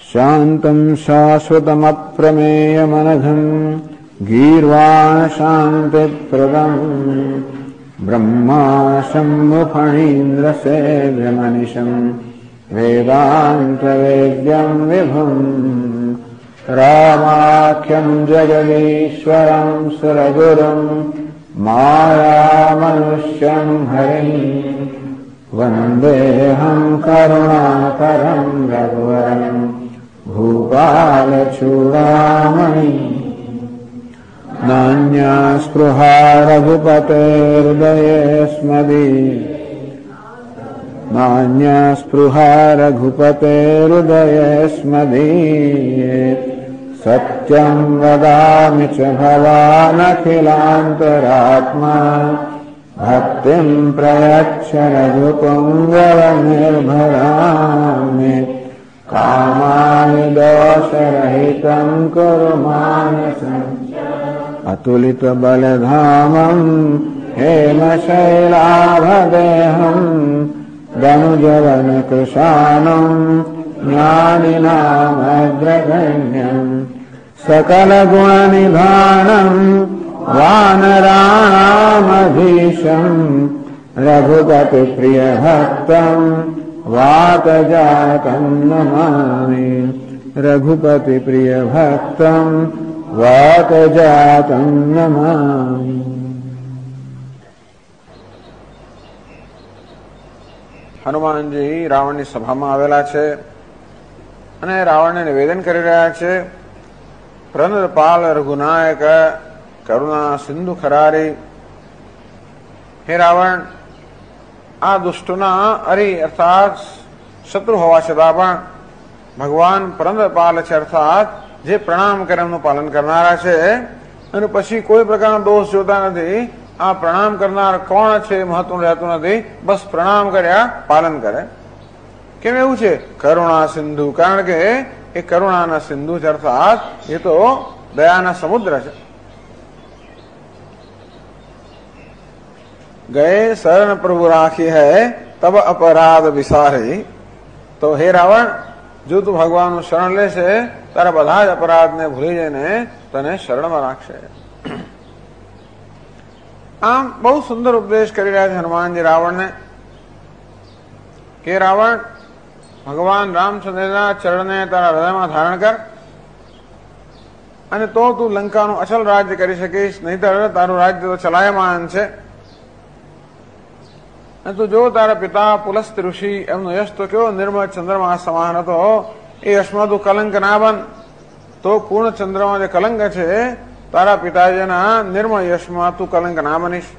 શાંતમ શાશ્વતમપ્રમેયમનઘં ગીર્વાણ શાંતિપ્રદં બ્રહ્મા શંભુફણીન્દ્ર સેવ્યમનિશં વેદાંતવેદ્યં વિભું રામાખ્યં જગદીશ્વરં સુરગુરું માયામનુષ્યં હરિં વંદેહં કરુણાકરં રઘુવરં ભૂપાલચૂડામણિ નાન્યા સ્પૃહા રઘુપતેર્હૃદયે સ્મદીયે સત્યં વદામિ ચ ભવાનખિલાંતરાત્મા ભક્તિં પ્રયચ્છ રઘુપુંગવનિર્ભરામે કામાય દોષરહિतं કુરુ માનસં અતુલિત બલધામં હેમશૈલાભદેહં દનુજવન કૃશાનં જ્ઞાનિનામગ્રગણ્યં સકલ ગુણનિધાનં વાનરાણામધીશં રઘુપતિ પ્રિયભક્તં વાતજાતં નમામિ રઘુપતિ પ્રિયભક્તં વાતજાતં નમામિ. હનુમાનજી રાવણની સભામાં આવેલા છે અને રાવણને નિવેદન કરી રહ્યા છે. પ્રનરપાલ રઘુનાયક કરુણા સિંધુ ખરારી. હે રાવણ, આ દુષ્ટોના અરી અર્થાત શત્રુ હોવા છતાં પણ ભગવાન પ્રનરપાલ છે, અર્થાત જે પ્રણામ કરે એમનું પાલન કરનારા છે અને પછી કોઈ પ્રકારનો દોષ જોતા નથી. આ પ્રણામ કરનાર કોણ છે મહત્વનું રહેતું નથી, બસ પ્રણામ કર્યા પાલન કરે. કેમ એવું છે? કરુણા સિંધુ, કારણ કે એ કરુણાના સિંધુ છે, અર્થાત એ તો દયાના સમુદ્ર છે. ગયે શરણ પ્રભુ રાખી હૈ તબ અપરાધ વિસારી. તો હે રાવણ, જો તું ભગવાનનું શરણ લેશે તારા બધા જ અપરાધને ભૂલી જઈને તને શરણમાં રાખશે. આમ બહુ સુંદર ઉપદેશ કરી રહ્યા છે હનુમાનજી રાવણને કે રાવણ, ભગવાન રામચંદ્રના ચરણને તારા હૃદયમાં ધારણ કર અને તો તું લંકાનું અચલ રાજ્ય કરી શકીશ, નહીતર તારું રાજ્ય તો ચલાયમાન છે. અને તું જો તારા પિતા પુલસ્ત ઋષિ એમનો યશ તો કેવો નિર્મળ ચંદ્રમા સમાન હતો, એ યશમાં તું કલંક ના બન. તો પૂર્ણ ચંદ્રમાં જે કલંક છે, તારા પિતાજીના નિર્મળ યશમાં તું કલંક ના બનીશ.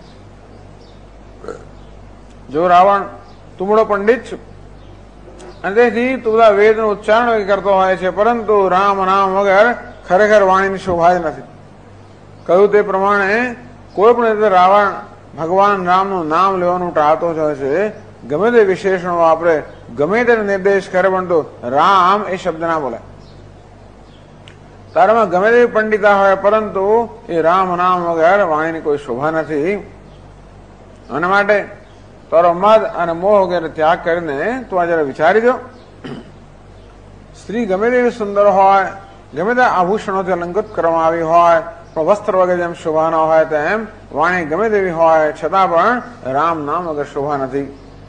જો રાવણ, તું મોટો પંડિત છું અને તેથી તું બધા વેદનું ઉચ્ચારણ કરતો હોય છે, પરંતુ રામ નામ વગર ખરેખર વાણીની શોભા જ નથી. કહ્યું તે પ્રમાણે કોઈ પણ રીતે રાવણ ભગવાન રામનું નામ લેવાનું ટાળતો જ હોય છે. ગમે તે વિશેષણો વાપરે, ગમે તે નિર્દેશ કરે, પરંતુ રામ એ શબ્દ ના બોલે. તારામાં ગમે તેવી પંડિતા હોય, પરંતુ એ રામ નામ વગર વાણીની કોઈ શોભા નથી. અને માટે તારો મદ અને મોહ વગેરે ત્યાગ કરીને તું આ જરા વિચારી દો. સ્ત્રી ગમે તેવી સુંદર હોય, ગમે તે આભૂષણોથી અલંકૃત કરવામાં આવી હોય, પણ વસ્ત્ર વગેરે જેમ શોભા ન હોય તેમ વાણી ગમે તેવી હોય છતાં પણ રામ નામ વગર શોભા નથી.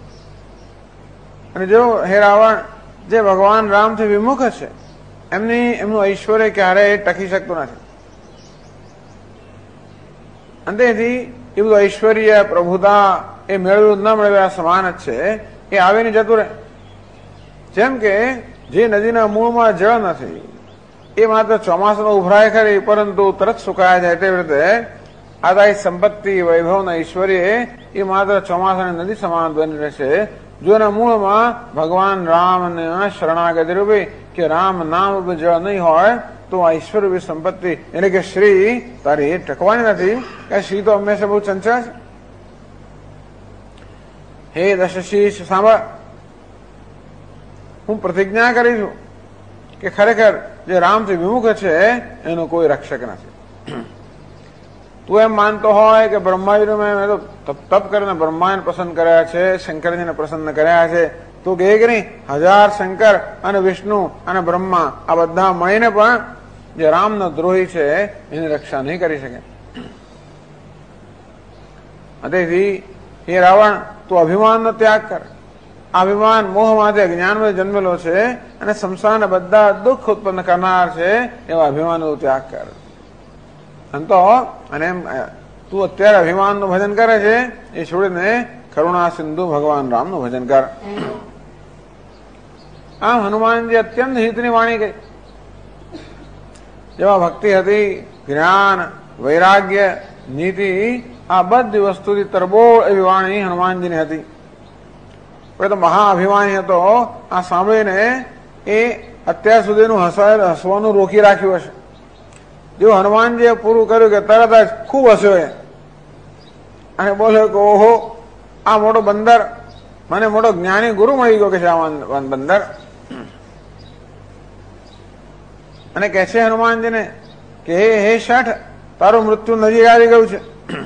અને જો હે રાવણ, જે ભગવાન રામથી વિમુખ છે એમનું ઐશ્વર્ય ક્યારેય ટકી શકતું નથી. અને તેથી એ બધું ઐશ્વર્ય પ્રભુતા એ મેળવ્યું ન મેળવ્યા સમાન જ છે, એ આવીને જતું રહે. જેમ કે જે નદીના મૂળમાં જળ નથી એ માત્ર ચોમાસામાં ઉભરાય ખરી, પરંતુ તરત સુકાય જાય, તેવી રીતે આદાય સંપત્તિ વૈભવના ઐશ્વર્ય એ માત્ર ચોમાસાની નદી સમાન બની રહેશે. જો એના મૂળમાં ભગવાન રામના શરણાગતિ રૂપી કે રામ નામ રૂપી જળ નહીં હોય તો ઐશ્વર્ય રૂપી સંપત્તિ એટલે કે શ્રી તારી ટકવાની નથી. કે શ્રી તો હંમેશા બહુ ચંચળ છે. હે દશશીષ સાંભળ, હું પ્રતિજ્ઞા કરી છું કે ખરેખર જે રામથી વિમુખ છે એનો કોઈ રક્ષક નથી. તું એમ માનતો હોય કે બ્રહ્માજીને મેં તો તપ કરીને બ્રહ્માને પસંદ કર્યા છે, શંકરજીને પ્રસન્ન કર્યા છે, તું કહે કે નહીં, 1000 શંકર અને વિષ્ણુ અને બ્રહ્મા આ બધા મળીને પણ જે રામનો દ્રોહી છે એની રક્ષા નહીં કરી શકે. તેથી હે રાવણ, તું અભિમાનનો ત્યાગ કર. અભિમાન મોહમાંથી અજ્ઞાનમાં જન્મેલો છે અને સંસારના બધા દુઃખ ઉત્પન્ન કરનાર છે એવા અભિમાનનો ત્યાગ કર. અને તું અત્યારે અભિમાનનું ભજન કરે છે એ છોડીને કરુણા સિંધુ ભગવાન રામનું ભજન કર. આમ હનુમાનજી અત્યંત હિતની વાણી ગઈ. જેમાં ભક્તિ હતી, જ્ઞાન, વૈરાગ્ય, નીતિ, આ બધી વસ્તુથી તરબોળ એવી વાણી હનુમાનજીની હતી. તો મહાઅભિમાની હતો. આ સાંભળીને એ અત્યાર સુધીનું હસવાનું રોકી રાખ્યું હશે. જેવું હનુમાનજીએ પૂરું કર્યું કે તરત જ ખૂબ હસ્યો એ અને બોલ્યો કે ઓહો, આ મોટો બંદર, મને મોટો જ્ઞાની ગુરુ મળી ગયો કે છે આ બંદર. અને કહે છે હનુમાનજીને કે હે શઠ, તારું મૃત્યુ નજીક આવી ગયું છે.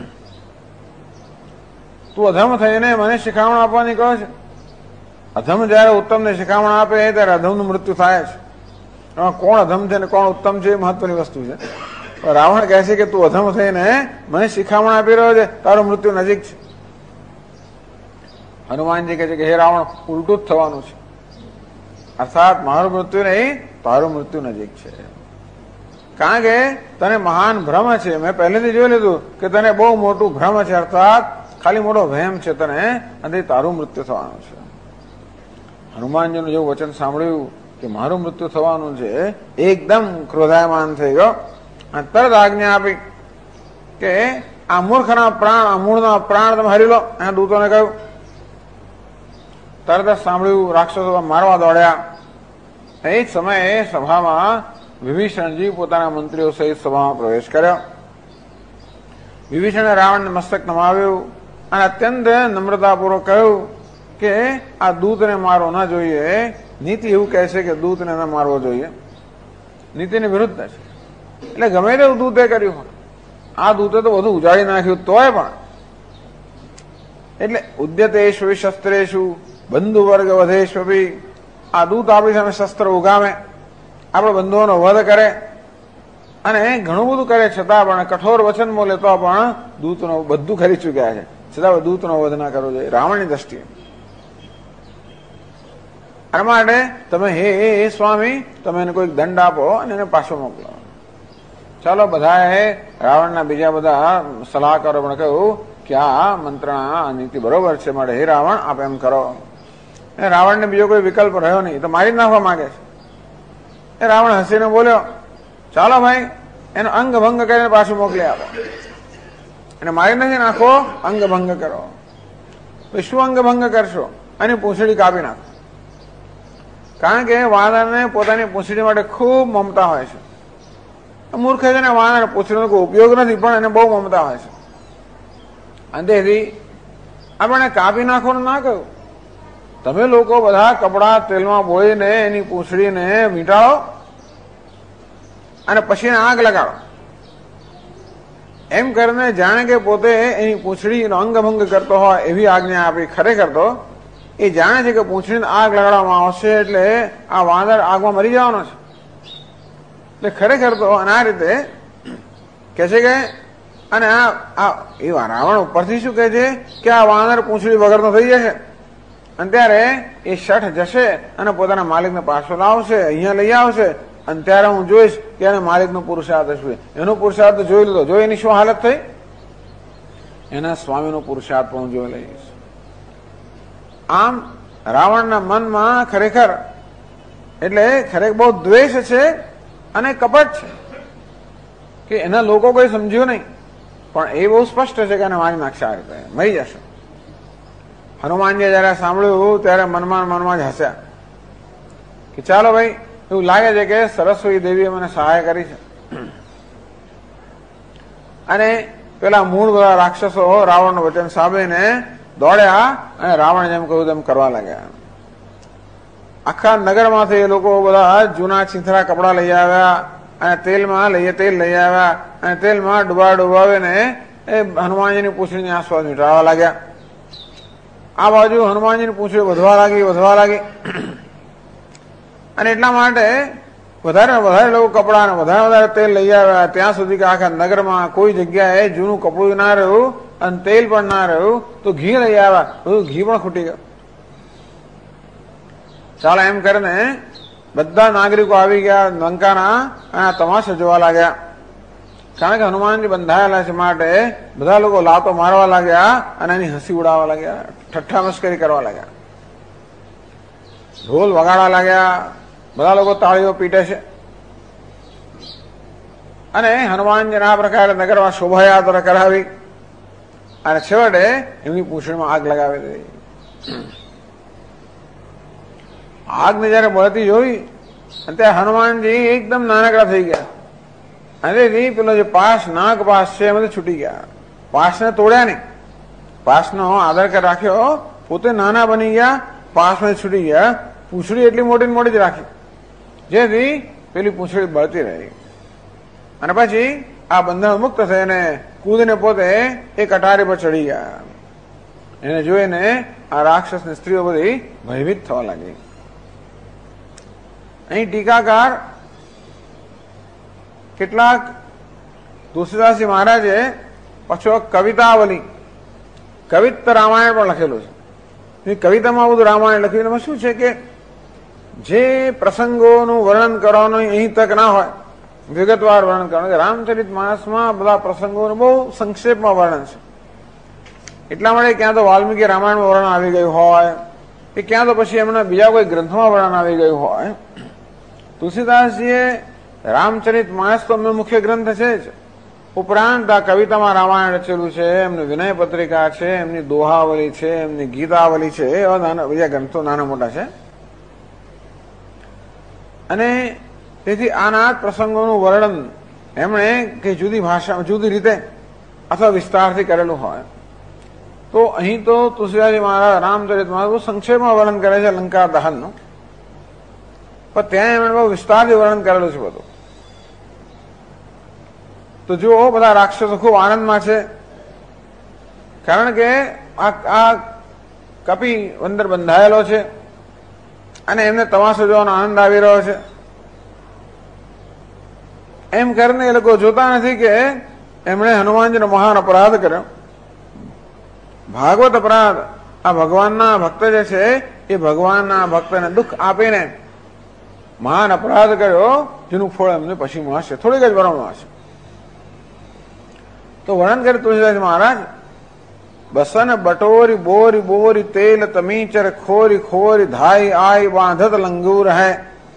તું અધમ થઈને મને શિખામણ આપવા નીકળ્યો છે. અધમ જયારે ઉત્તમને શિખામણ આપે ત્યારે અધમનું મૃત્યુ થાય છે. એમાં કોણ અધમ છે ને કોણ ઉત્તમ છે એ મહત્વની વસ્તુ છે. રાવણ કહે છે કે તું અધમ થઈને મને શિખામણ આપી રહ્યો છે, તારું મૃત્યુ નજીક છે. હનુમાનજી કહે છે કે હે રાવણ, ઉલટું જ થવાનું છે. અર્થાત મારું મૃત્યુ નહીં, તારું મૃત્યુ નજીક છે. કારણ કે તને મહાન ભ્રમ છે. મેં પહેલેથી જોઈ લીધું કે તને બહુ મોટું ભ્રમ છે, અર્થાત ખાલી મોટો વહેમ છે તને, અને તારું મૃત્યુ થવાનું છે. હનુમાનજીનું જેવું વચન સાંભળ્યું કે મારું મૃત્યુ થવાનું છે, એકદમ ક્રોધાયમાન થઈ ગયો અને તરત આજ્ઞા આપી કે આ મૂર્ખના પ્રાણ, આ મૂળના પ્રાણ તમે હરી લો. એના દૂતોને કહ્યું. તરત જ સાંભળ્યું, રાક્ષસો મારવા દોડ્યા. એ જ સમયે સભામાં વિભીષણજી પોતાના મંત્રીઓ સહિત સભામાં પ્રવેશ કર્યો. વિભીષણે રાવણને મસ્તક નમાવ્યું અને અત્યંત નમ્રતાપૂર્વક કહ્યું કે આ દૂતને મારવો ન જોઈએ. નીતિ એવું કહે છે કે દૂતને ન મારવો જોઈએ. નીતિની વિરુદ્ધ છે. એટલે ગમે તેવું દૂતે કર્યું, આ દૂતે તો બધું ઉજાડી નાખ્યું તોય પણ. એટલે ઉદ્યતેષુ શસ્ત્રેષુ બંધુ વર્ગ વધેશ્વપી. આ દૂત આપણી સામે શસ્ત્ર ઉગામે, આપણે બંધુઓનો વધ કરે અને ઘણું બધું કરે, છતાં પણ કઠોર વચન બોલે તો પણ દૂતનો બધું કરી ચુક્યા છે, છતાં દૂતનો વધ ના કરવો જોઈએ રાવણની દ્રષ્ટિએ. આ માટે તમે હે સ્વામી, તમે એને કોઈક દંડ આપો અને એને પાછો મોકલો. ચાલો બધાએ રાવણના બીજા બધા સલાહકારો પણ કહ્યું કે આ મંત્રણા નીતિ બરોબર છે, માટે હે રાવણ આપ એમ કરો. રાવણને બીજો કોઈ વિકલ્પ રહ્યો નહીં, તો મારી નાખવા માંગે છે. એ રાવણ હસીને બોલ્યો, ચાલો ભાઈ એનો અંગ ભંગ કરીને પાછું મોકલી આપો. એને મારી નથી નાખો, અંગ ભંગ કરો. શું અંગ ભંગ કરશો? અને પૂંછડી કાપી નાખો. કારણ કે વાનરને પોતાની પૂંછડી માટે ખૂબ મમતા હોય છે. મૂર્ખ છે ને વાનર પૂંછડીનો કોઈ ઉપયોગ નથી, પણ એને બહુ મમતા હોય છે. અને તેથી આપણે કાપી નાખવાનું ના કહ્યું. તમે લોકો બધા કપડા તેલમાં બોળીને એની પૂંછડીને વીંટાળો અને પછી આગ લગાડો. એમ કરીને જાણે કે પોતે એની પૂંછડીનો અંગભંગ કરતો હોય એવી આજ્ઞા આપી. ખરેખર તો એ જાણે છે કે પૂંછડીને આગ લગાડવામાં આવશે એટલે આ વાંદર આગમાં મરી જવાનો છે. એટલે ખરેખર તો અને આ રીતે કે છે કે અને આ એવા રાવણ ઉપરથી શું કહે છે કે આ વાંદર પૂંછડી વગરનો થઈ જશે. અને ત્યારે એ શઠ જશે અને પોતાના માલિકને પાછો લાવશે, અહીંયા લઈ આવશે. અને ત્યારે હું જોઈશ કે એને માલિકનો પુરુષાર્થ શું, એનો પુરુષાર્થ જોઈ લીધો. જો એની શું હાલત થઈ, એના સ્વામીનો પુરુષાર્થ પણ હું જોઈ લઈશ. આમ રાવણના મનમાં ખરેખર બહુ દ્વેષ છે અને કપટ છે કે એના લોકો કોઈ સમજ્યું નહીં, પણ એ બહુ સ્પષ્ટ છે કે એને મારી નાખશે, આ રીતે મરી જશે. હનુમાનજીએ જયારે સાંભળ્યું ત્યારે મનમાં જ હસ્યા કે ચાલો ભાઈ, એવું લાગે છે કે સરસ્વતી દેવીએ મને સહાય કરી છે. અને પેલા મૂળ બધા રાક્ષસો રાવણનું વચન સાંભળીને દોડ્યા અને રાવણ જેમ કહ્યું તેમ કરવા લાગ્યા. આખા નગરમાંથી એ લોકો બધા જૂના ચીંથરા કપડા લઈ આવ્યા અને તેલ લઈ આવ્યા અને તેલમાં ડુબાવીને એ હનુમાનજીની પૂંછડીની આસપાસ મીટાડવા લાગ્યા. આ બાજુ હનુમાનજીની પૂંછડી વધવા લાગી અને એટલા માટે વધારે વધારે લોકો કપડા ને વધારે તેલ લઈ આવ્યા, ત્યાં સુધી કે આખા નગરમાં કોઈ જગ્યાએ જૂનું કપડું ના રહ્યું અને તેલ પણ ના રહ્યું. તો ઘી લઈ આવ્યા, બધું ઘી પણ ખૂટી ગયું. ચાલો એમ કરીને બધા નાગરિકો આવી ગયા લંકાના અને તમાશા જોવા લાગ્યા. કારણ કે હનુમાનજી બંધાયેલા છે માટે બધા લોકો લાતો મારવા લાગ્યા અને એની હસી ઉડાવવા લાગ્યા, ઠઠ્ઠા મસ્કરી કરવા લાગ્યા, ઢોલ વગાડવા લાગ્યા, બધા લોકો તાળીઓ પીટે છે અને હનુમાનજીને આ પ્રકારે નગરમાં શોભાયાત્રા કરાવી અને છેવટે એમની પૂંછડીમાં આગ લગાવી દીધી. આગને જયારે બળતી જોઈ અને ત્યાં હનુમાનજી એકદમ નાનકડા થઈ ગયા અને પેલો જે નાગ પાસ છે એમાંથી છૂટી ગયા. પાસને તોડ્યા નહીં, પાસનો આદર કર રાખ્યો, પોતે નાના બની ગયા, પાસમાં છૂટી ગયા. પૂંછડી એટલી મોટી ને મોટી જ રાખી જેથી પેલી પૂંછડી બળતી રહી અને પછી આ બંધન મુક્ત થઈને કૂદને પોતે એ કટારી પર ચડી ગયા. એને જોઈને આ રાક્ષસની સ્ત્રીઓ બધી ભયભીત થવા લાગી. અહીં ટીકાકાર કેટલાક તુલસીદાસજી મહારાજે પાછો કવિતાવલી કવિત્ત રામાયણ પણ લખેલું છે. કવિતામાં બધું રામાયણ લખ્યું. એમાં શું છે કે જે પ્રસંગોનું વર્ણન કરવાનું અહીં તક ના હોય, વિગતવાર વર્ણન કરવાનું. રામચરિત માનસમાં બધા પ્રસંગોનું બહુ સંક્ષેપમાં વર્ણન છે. એટલા માટે ક્યાં તો વાલ્મીકી રામાયણમાં વર્ણન આવી ગયું હોય કે ક્યાં તો પછી એમના બીજા કોઈ ગ્રંથમાં વર્ણન આવી ગયું હોય. તુલસીદાસજીએ રામચરિત માનસ તો એમનો મુખ્ય ગ્રંથ છે જ, ઉપરાંત આ કવિતામાં રામાયણ રચેલું છે, એમની વિનય પત્રિકા છે, એમની દોહાવલી છે, એમની ગીતાવલી છે, એવા બીજા ગ્રંથો નાના મોટા છે. અને તેથી આના પ્રસંગોનું વર્ણન એમણે કે જુદી ભાષામાં જુદી રીતે અથવા વિસ્તારથી કરેલું હોય. તો અહીં તો તુલસીદાસજી મહારાજ રામચરિતમાં બહુ સંક્ષેપમાં વર્ણન કરે છે લંકા દહનનું, પણ ત્યાં એમણે બહુ વિસ્તારથી વર્ણન કરેલું છે બધું. તો જુઓ, બધા રાક્ષસો ખૂબ આનંદમાં છે, કારણ કે આ કપી અંદર બંધાયેલો છે અને એમને તમાશો જોવાનો આનંદ આવી રહ્યો છે. એમ કરીને એ લોકો જોતા નથી કે એમણે હનુમાનજીનો મહાન અપરાધ કર્યો, ભાગવત અપરાધ. આ ભગવાનના ભક્ત જે છે એ ભગવાનના ભક્તને દુઃખ આપીને મહાન અપરાધ કર્યો, જેનું ફળ એમને પછી મળશે, થોડીક જ વારમાં મળશે. તો વર્ણન કરે તુલસીદાસ મહારાજ, બસન બટોરી બોરી બોરી તેલ તમીચર ખોરી ખોરી ધાઈ આઈ બાંધત લંગૂર હૈ.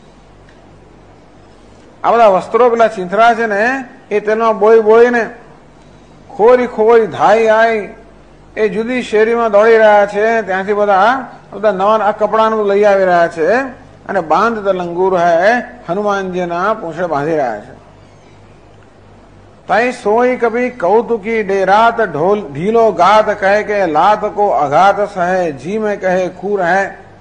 આ બધા વસ્ત્રો પેલા ચીંથરા છે ને એ તેલમાં બોઈ બોઈને ખોરી ખોરી ધાઈ આઈ એ જુદી શેરીમાં દોડી રહ્યા છે. ત્યાંથી બધા નવા કપડાનું લઈ આવી રહ્યા છે અને બાંધત લંગૂર હૈ, હનુમાનજીના પૂંછડે બાંધી રહ્યા છે. तई सोई कभी कौतुकी डेरात ढोल ढीलो गात कहे के लात को अघात सहे जी में कहे खूर है.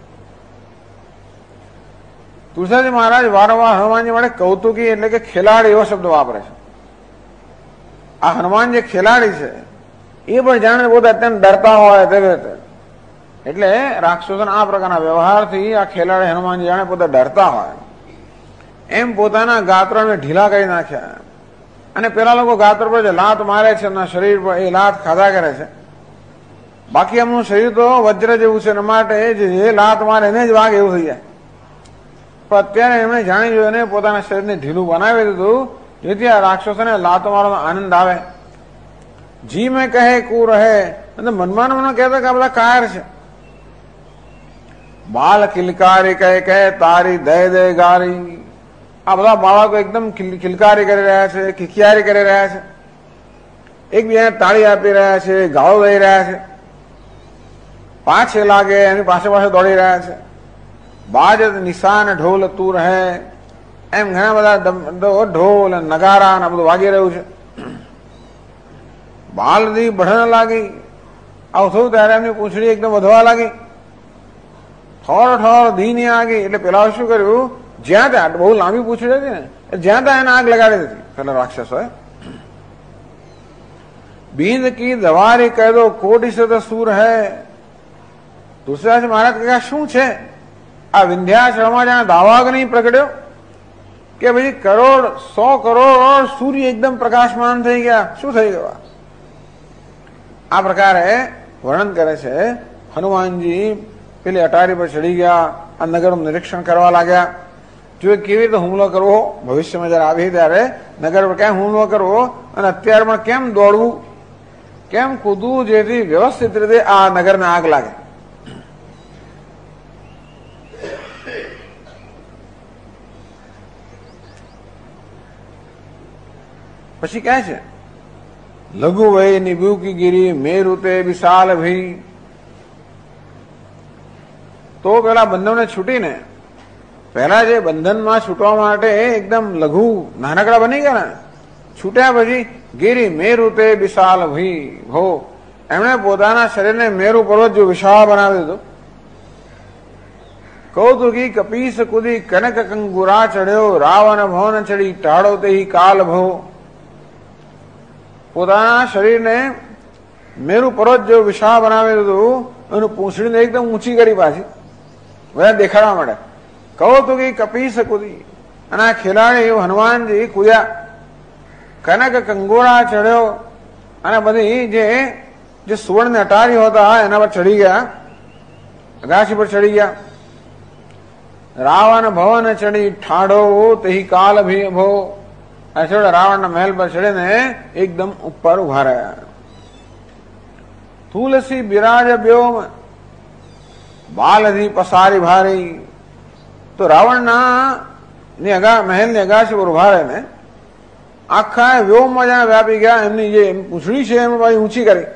તુલસીદાસજી મહારાજ વારંવાર હનુમાનજી માટે કૌતુકી એટલે કે ખેલાડી એવો શબ્દ વાપરે છે. આ હનુમાન જે ખેલાડી છે એ પણ જાણે પોતે અત્યંત ડરતા હોય તેવી રીતે, એટલે રાક્ષસોના આ પ્રકારના વ્યવહારથી આ ખેલાડી હનુમાનજી જાણે પોતે ડરતા હોય એમ પોતાના ગાત્રને ઢીલા કરી નાખ્યા. અને પેલા લોકો ગાત્ર પર જે લાત મારે છે એમના શરીર પર, એ લાત ખાધા કરે છે. બાકી એમનું શરીર તો વજ્ર જેવું છે, એના માટે જે લાત મારે એને જ વાઘ એવું થઈ જાય. પણ અત્યારે એમણે જાણી જોઈને પોતાના શરીરને ઢીલું બનાવી દીધું, જેથી આ રાક્ષસોને લાતો મારવાનો આનંદ આવે. જી મેં કહે કુ રહે, અને મનમાં મને કહેતા કે આ બધા કાયર છે. બાલ કિલકારી કહે તારી દય દે ગારી. આ બધા બાળકો એકદમ કિલકારી કરી રહ્યા છે, કિકિયારી કરી રહ્યા છે, એકબીજાને તાળી આપી રહ્યા છે, ગાળો દઈ રહ્યા છે, પાછે લાગે એની પાસે પાસે દોડી રહ્યા છે. બાજ નિશાન ઢોલ તું રહે, એમ ઘણા બધા ઢોલ નગારા ને બધું વાગી રહ્યું છે. બાલદી બઢણ લાગી, આવું થયું ત્યારે એમની પૂંછડી એકદમ વધવા લાગી. ઠોર ઠોર ધીની આગી, એટલે પેલા શું કર્યું, જ્યાં ત્યાં બહુ લાંબી પૂંછડી હતી ને, જ્યાં ત્યાં એને આગ લગાડી દીધી પેલા રાક્ષસોએ. બીંદ કી દવારી કહી દો કોટી સે તો સૂર હૈ. તુલસીદાસ મહારાજ કહે શું છે આ વિંધ્યાચળમાં જાણે દાવાગ્નિ પ્રગટ્યો કે ભાઈ કરોડ 100 કરોડ સૂર્ય એકદમ પ્રકાશમાન થઈ ગયા, શું થઈ ગયું? આ પ્રકારે વર્ણન કરે છે. હનુમાનજી પેલી અટારી પર ચડી ગયા, આ નગરનું નિરીક્ષણ કરવા લાગ્યા. જો કેવી રીતે હુમલો કરવો, ભવિષ્યમાં જયારે આવી ત્યારે નગર પર કેમ હુમલો કરવો અને અત્યારે પણ કેમ દોડવું, કેમ કૂદવું, જેથી વ્યવસ્થિત રીતે આ નગરને આગ લાગે. પછી કહે છે લઘુ વય નિભ્યુ કી ગીરી મેરુ તે વિશાલ ભઈ. તો પેલા બંધનને છૂટીને પહેલા જે બંધનમાં છૂટવા માટે એકદમ લઘુ નાનકડા બની ગયા ને, છૂટ્યા પછી ગીરી મેરુ તે વિશાલ ભઈ ભો, એમણે પોતાના શરીરને મેરુ પર્વત જો વિશાળ બનાવી દીધું. કૌતુકી કપીસ કુદી કનક કંગુરા ચડ્યો, રાવણ ભવન ચડી ટાળો તે કાલ ભો. પોતાના શરીરને મેરુ પર્વત જો વિશાળ બનાવી દીધું અને પૂંછડીને એકદમ ઊંચી કરી પાછી બધા દેખાડવા માંડે. કૌતુકી કપીસ કુદી, અને આ ખેલાડી હનુમાનજી કૂદ્યા, કનક કંગોળા ચડ્યો અને બધી જે સુવર્ણ અટારીઓ હતા એના પર ચડી ગયા, અગાશી પર ચડી ગયા. રાવણ ભવન ચડી ઠાડો તે કાલ ભી ભો, રાવણના મહેલ પર ચડીને એકદમ ઉપર ઉભા રહ્યા. તુલસી બિરાજ બ્યોમ બાલધી પસારી ભારી. તો રાવણના મહેલની અગાશી પર ઉભા રહીને આખા વ્યોમમાં જ્યાં વ્યાપી ગયા, એમની જે પૂંછડી છે એમાં પાછી ઊંચી કરી.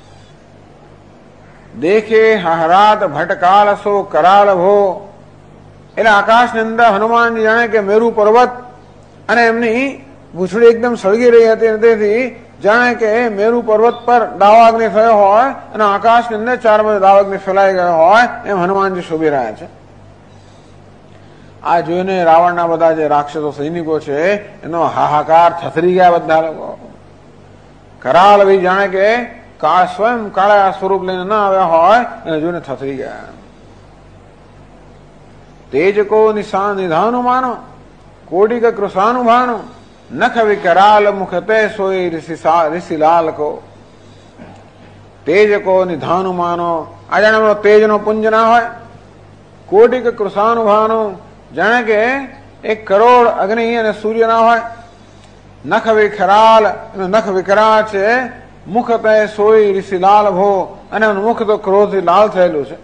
દેખે હહરાત ભટકાલ સો કરાલ ભો, એટલે આકાશની અંદર હનુમાનજી જાણે કે મેરુ પર્વત અને એમની પૂંછડી એકદમ સળગી રહી હતી, તેથી જાણે કે મેરુ પર્વત પર દાવાગ્નિ થયો હોય અને આકાશની અંદર ચાર બાજુ દાવાગ્નિ ફેલાઈ ગયો હોય એમ હનુમાનજી શોભી રહ્યા છે. આ જોઈને રાવણના બધા જે રાક્ષસો સૈનિકો છે એનો હાહાકાર, થથરી ગયા બધા લોકો. કરાલ ભાઈ જાણે કે સ્વયં કાળા સ્વરૂપ લઈને ના આવ્યા હોય એને જોઈને થથરી ગયા. તેજ કો નિધાનું માનો કોટિક કૃષાનું ભાનો, નખ વિકરાલ મુખ તે સોઈ ઋષિલાલ કો. તેજ કો નિધાનું માનો, આ જાણે તેજ નો પુંજ ના હોય. કોટિક કૃષાનું ભાનો, જાણે કે 1 કરોડ અગ્નિ અને સૂર્ય ના હોય. નખ વિકરાલ, નખ વિકરાળ છે. મુખ તે સોઈ ઋષિલાલ ભો, અને મુખ તો ક્રોધથી લાલ થયેલું છે.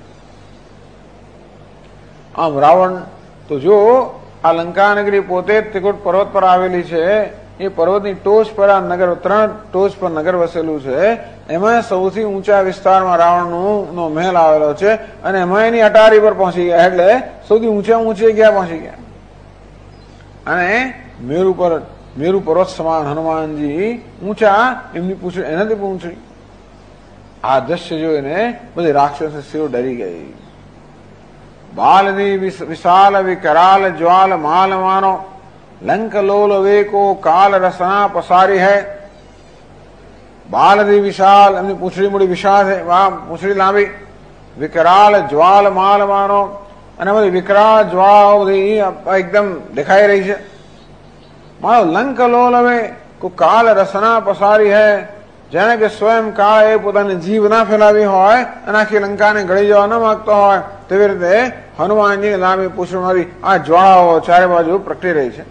આમ રાવણ તો જો આ લંકા નગરી પોતે ત્રિકૂટ પર્વત પર આવેલી છે, એ પર્વતની ટોચ પર આ નગર, 3 ટોચ પર નગર વસેલું છે. એમાં સૌથી ઊંચા વિસ્તારમાં રાવણનો મહેલ આવેલો છે અને એમાં એની અટારી પર પહોંચી ગયા, એટલે સૌથી ઊંચે ગયા પહોંચી ગયા. અને મેરુ પર્વત સમાન હનુમાનજી ઊંચા, એમની પૂંછડી એનાથી પૂંછડી. આ દ્રશ્ય જોઈને બધી રાક્ષસો શિવ ડરી ગઈ. બાલની વિશાલ વિકરાલ જ્વાલ માલ માનો, લંક લોલ વેકો કાલ રસના પસારી હૈ. બાલની વિશાલ, એમની પૂંછડી મોટી વિશાળ છે, પૂંછડી લાંબી. વિકરાલ જ્વાલ માલ માનો, અને બધી વિકરાળ જ્વાળાઓ બધી એકદમ દેખાઈ રહી છે. મારો લંક લોલ હવે કો કાલ રસના પસારી હૈ, જાણે કે સ્વયં કાળ એ પોતાની જીભ ના ફેલાવી હોય અને આખી લંકાને ગળી જવા ન માંગતો હોય તેવી રીતે હનુમાનજીની લાંબી પૂંછડી આ જ્વાળાઓ ચારે બાજુ પ્રગટી રહી છે.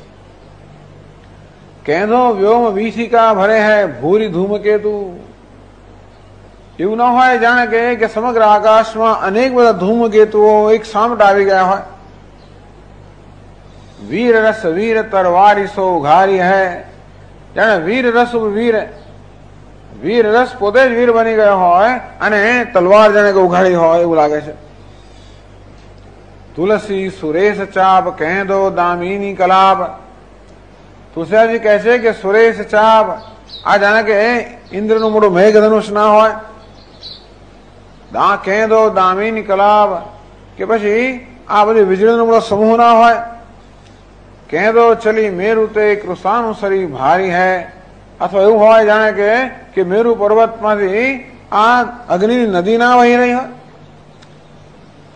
કેનો વ્યોમ વીથિકા ભરે હૈ ભૂરી ધૂમકેતુ. એવું ન હોય જાણે કે સમગ્ર આકાશમાં અનેક બધા ધૂમકેતુઓ એક સામટ આવી ગયા હોય. વીર રસ વીર તરવારી સો ઉઘારી હૈ, જાણે વીર રસ વીર રસ પોતે જ વીર બની ગયો હોય અને તલવાર જાણે કે ઉઘાડી હોય એવું લાગે છે. તુલસી સુરેશ ચાપ કહેદો દામિની કલાપ. તુલસીદાસજી કહે છે કે સુરેશ ચાપ, આ જાણે કે ઇન્દ્રનું મોટું મેઘધનુષ ના હોય. કહેદો દામિની કલાપ, કે પછી આ બધી વીજળીનો મોટો સમૂહ ના હોય. કહેદો ચલી મેરુ તે કૃષાનું શરીર ભારી હૈ, અથવા એવું હોય જાણે કે મેરુ પર્વતમાંથી આ અગ્નિની નદી ના વહી રહી હોય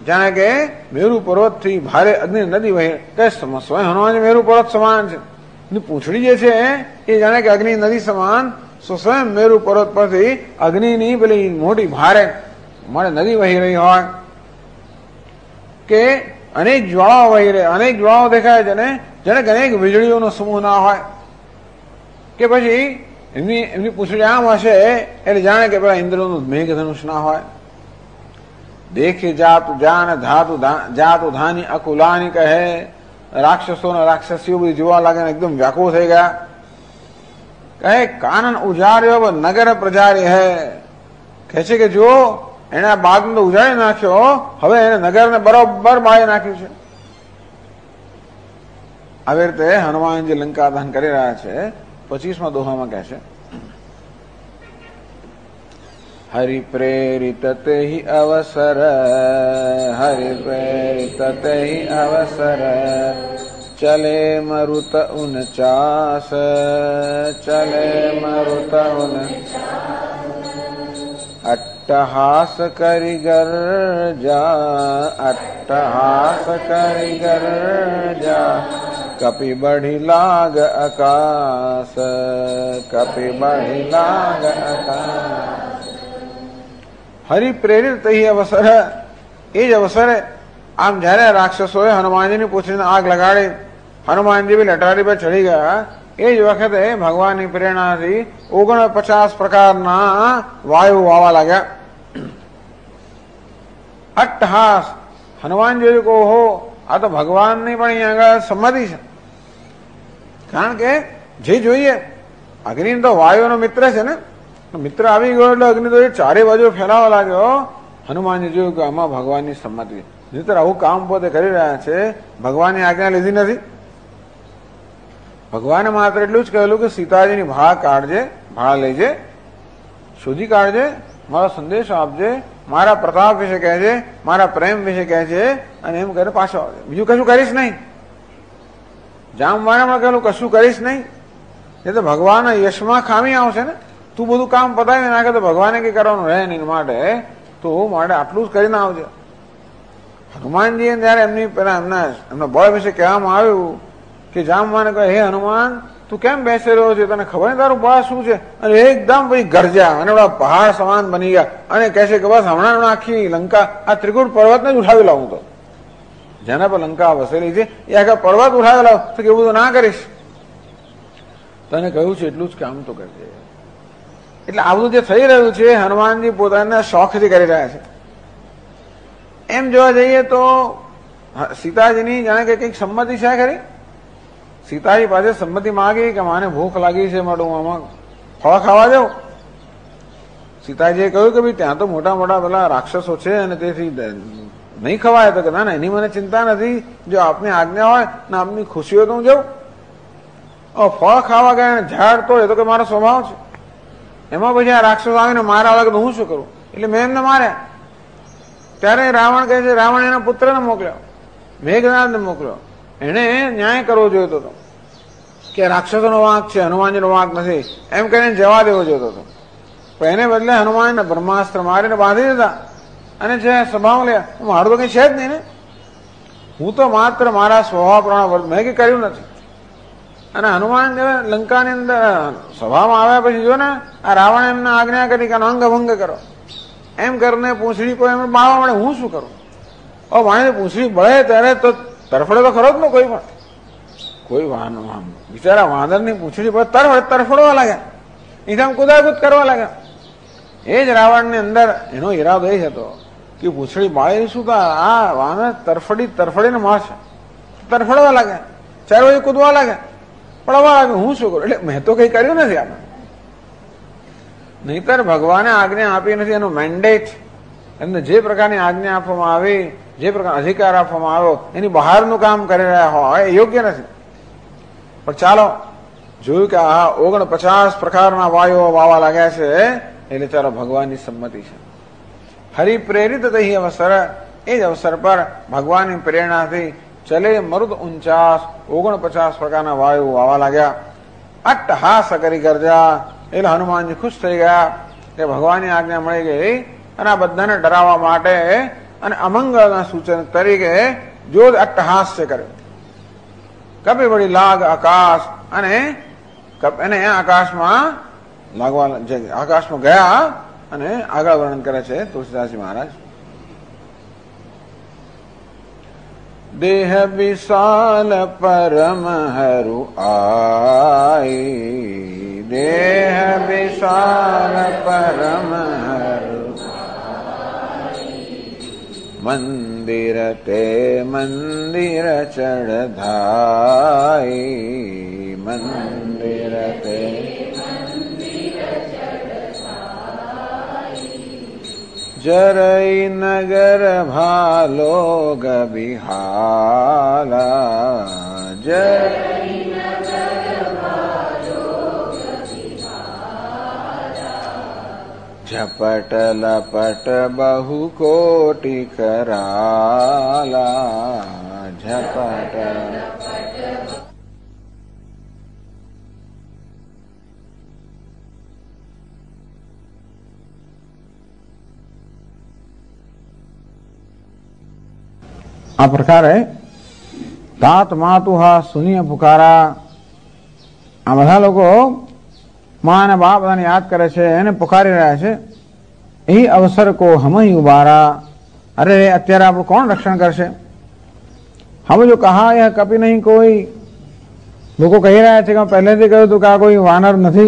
જાણે કે મેરુ પર્વત થી ભારે અગ્નિ નદી વહી કે સ્વયં હનુમાન મેરુ પર્વત સમાન છે. પૂંછડી જે છે એ જાણે કે અગ્નિ નદી સમાન સ્વયં મેરુ પર્વત પરથી અગ્નિની પેલી મોટી ભારે મારે નદી વહી રહી હોય કે અનેક જ્વાળાઓ વહી રહી, અનેક જ્વાળાઓ દેખાય છે ને જાણે કે અનેક વીજળીઓનો સમૂહ ના હોય કે પછી એમની પૂંછડી આમ હશે એટલે જાણે કે પેલા ઇન્દ્રનું મેઘધનુષ ના હોય. દેખે જાતુ જાન ધાતુ જાતુ ધાની અકુલાની કહે. રાક્ષસો ને રાક્ષસીઓ બધી જોવા લાગે એકદમ વ્યાકુળ થઈ ગયા. કહે કાનન ઉજાર્યો નગર પ્રજારી હે. કહે છે કે જો એને આ બાગને ઉજાડી નાખ્યો, હવે એને નગરને બરોબર બાળી નાખ્યું છે. આવી રીતે હનુમાનજી લંકા દહન કરી રહ્યા છે. 25મા દોહામાં કહે છે હરિ પ્રેરિત તે અવસર, હરિ પ્રેરિત તે અવસર, ચલે મરુત 49, ચલે મરુત 49, અટ્ટહાસ કરી ગરજા, અટ્ટહાસ કરી ગરજા, કપી બઢી લાગ આકાશ, કપી બઢી લાગ આકાશ. હરિ પ્રેરિત એ અવસર, એ જ અવસરે આમ જયારે રાક્ષસોએ હનુમાનજીની પૂંછડીને આગ લગાડી, હનુમાનજી બી લટારી પર ચડી ગયા, એ જ વખતે ભગવાનની પ્રેરણાથી 49 પ્રકારના વાયુ વાવા લાગ્યા. અટ્ટહાસ, હનુમાનજી કહો હો આ તો ભગવાનની પણ અહીંયા આગળ સંમતિ છે. કારણ કે જે જોઈએ અગ્નિ તો વાયુનો મિત્ર છે ને, મિત્ર આવી ગયો એટલે અગ્નિ તો એ ચારે બાજુ ફેલાવા લાગ્યો. હનુમાનજી જોયું કે આમાં ભગવાનની સંમતિ, નહીતર આવું કામ પોતે કરી રહ્યા છે, ભગવાનની આજ્ઞા લીધી નથી. ભગવાને માત્ર એટલું જ કહેલું કે સીતાજીની ભાળ કાઢજે, ભાળ લેજે, શોધી કાઢજે, મારો સંદેશો આપજે, મારા પ્રતાપ વિશે કહેજે, મારા પ્રેમ વિશે કહેજે, અને એમ કરે પાછો આવજે. બીજું કશું કરીશ નહીં. જામવાને કહેલું કશું કરીશ નહીં, એ તો ભગવાનના યશમાં ખામી આવશે ને. તું બધું કામ પતાવી નાખે તો ભગવાને કઈ કરવાનું રહે નહીં. માટે આટલું જ કરીને આવજે. હનુમાનજી જયારે એમની પેલા એમના બળ વિશે કહેવામાં આવ્યું કે જામવાને કહે હે હનુમાન તું કેમ બેસી રહ્યો છે, તને ખબર નહીં તારું બળ શું છે? અને એકદમ પછી ગરજ્યા અને પહાડ સમાન બની ગયા અને કહે છે કે બસ હમણાં આખી લંકા આ ત્રિકુટ પર્વતને જ ઉઠાવી લાવું. તો જેના પર લંકા વસેલી છે એ આખા પર્વત ઉઠાવી લાવ. તો કેવું તો ના કરીશ, તને કહ્યું છે એટલું જ કામ તો કરજે. એટલે આ બધું જે થઈ રહ્યું છે હનુમાનજી પોતાના શોખથી કરી રહ્યા છે. એમ જોવા જઈએ તો સીતાજીની જાણે કે કંઈક સંમતિ છે ખરી. સીતાજી પાસે સંમતિ માગી કે માને ભૂખ લાગી છે, માટે હું આમાં ફળ ખાવા જાઉં. સીતાજીએ કહ્યું કે ભાઈ ત્યાં તો મોટા મોટા પેલા રાક્ષસો છે અને તેથી નહીં ખવાય. તો કે ના એની મને ચિંતા નથી, જો આપની આજ્ઞા હોય ને આપની ખુશી હોય તો હું જાઉં. ફળ ખાવા ગયા ઝાડ તો એ તો કે મારો સ્વભાવ છે. એમાં પછી આ રાક્ષસો આવીને મારા લાગે તો હું શું કરું? એટલે મેં એમને માર્યા. ત્યારે રાવણ કહે છે, રાવણ એના પુત્રને મોકલ્યો, મેઘનાથને મોકલ્યો. એને ન્યાય કરવો જોઈતો હતો કે રાક્ષસોનો વાંક છે, હનુમાનજીનો વાંક નથી, એમ કહીને જવા દેવો જોઈતો હતો. પણ એને બદલે હનુમાનને બ્રહ્માસ્ત્ર મારીને બાંધી દીધા અને જે સ્વભાવ લે મારું તો કઈ છે જ નહીં ને. હું તો માત્ર મારા સ્વભાવ પ્રમાણે મેં કઈ કર્યું નથી. અને હનુમાન લંકાની અંદર સભામાં આવ્યા પછી જો ને આ રાવણ એમને આજ્ઞા કરી કે અંગભંગ કરો, એમ કરીને પૂંછડી કોઈ એમને બાળવા મળે, હું શું કરું? મારે પૂંછડી બળે ત્યારે તો તરફડે તો ખરો જ ને કોઈ પણ. કોઈ બિચારા વાંદરની પૂંછડી પર તરફડવા લાગ્યા, એકદમ કુદાકુદ કરવા લાગ્યા. એ જ રાવણની અંદર એનો ઈરાદો એ હતો કે પૂંછડી બાળી શું, આ વાંદર તરફડીને મારશે. તરફડવા લાગ્યા, ચાર વાગે કૂદવા લાગ્યા, પડવા લાગ્યું. હું શું કરું? એટલે મેં તો કઈ કર્યું નથી આપણે. નહીતર ભગવાને આજ્ઞા આપી નથી. એનો મેન્ડેટ, એમને જે પ્રકારની આજ્ઞા આપવામાં આવી, જે પ્રકાર અધિકાર આપવામાં આવ્યો એની બહારનું કામ કરી રહ્યા હોય એ યોગ્ય નથી. પણ ચાલો જોયું કે આ 49 પ્રકારના વાયુઓ વાવા લાગ્યા છે, એટલે ચાલો ભગવાનની સંમતિ છે. હરિ પ્રેરિત તહી અવસર, એ જ અવસર પર ભગવાનની પ્રેરણાથી ચલે મરુદ 49 પ્રકારના વાયુ વાવા લાગ્યા. અટ્ટહાસ કરી ગરજા, એટલે હનુમાનજી ખુશ થઈ ગયા કે ભગવાનની આજ્ઞા મળી ગઈ અને આ બધાને ડરાવવા માટે અને અમંગળના સૂચન તરીકે જો અટ્ટહાસ્ય કર્યો. કપી વળી લાગ આકાશ અને એને આકાશમાં લાગવા આકાશમાં ગયા અને આગળ વર્ણન કરે છે તુલસીદાસજી મહારાજ. દેહ વિશાલ પરમ હરુ આઈ, દેહ વિશાલ પરમ હરુ મંદિર તે મંદિર ચઢધાઈ, મંદિર તે જરઈ નગર ભાલોગ બિહાલા, જરઈ નગર ભાલોગ બિહાલા, ઝપટ લપટ બહુ કોટી કરાલા, ઝપટ આ પ્રકારે તાત માતુહા સુનિય પુકારા. આ બધા લોકો મા અને બાપ બધાને યાદ કરે છે, એને પુકારી રહ્યા છે. એ અવસર કો હમહી ઉબારા. અરે અત્યારે આપણું કોણ રક્ષણ કરશે? હમ જો કહા યહ કપી નહીં કોઈ. લોકો કહી રહ્યા છે કે પહેલેથી કહ્યું હતું કે આ કોઈ વાનર નથી.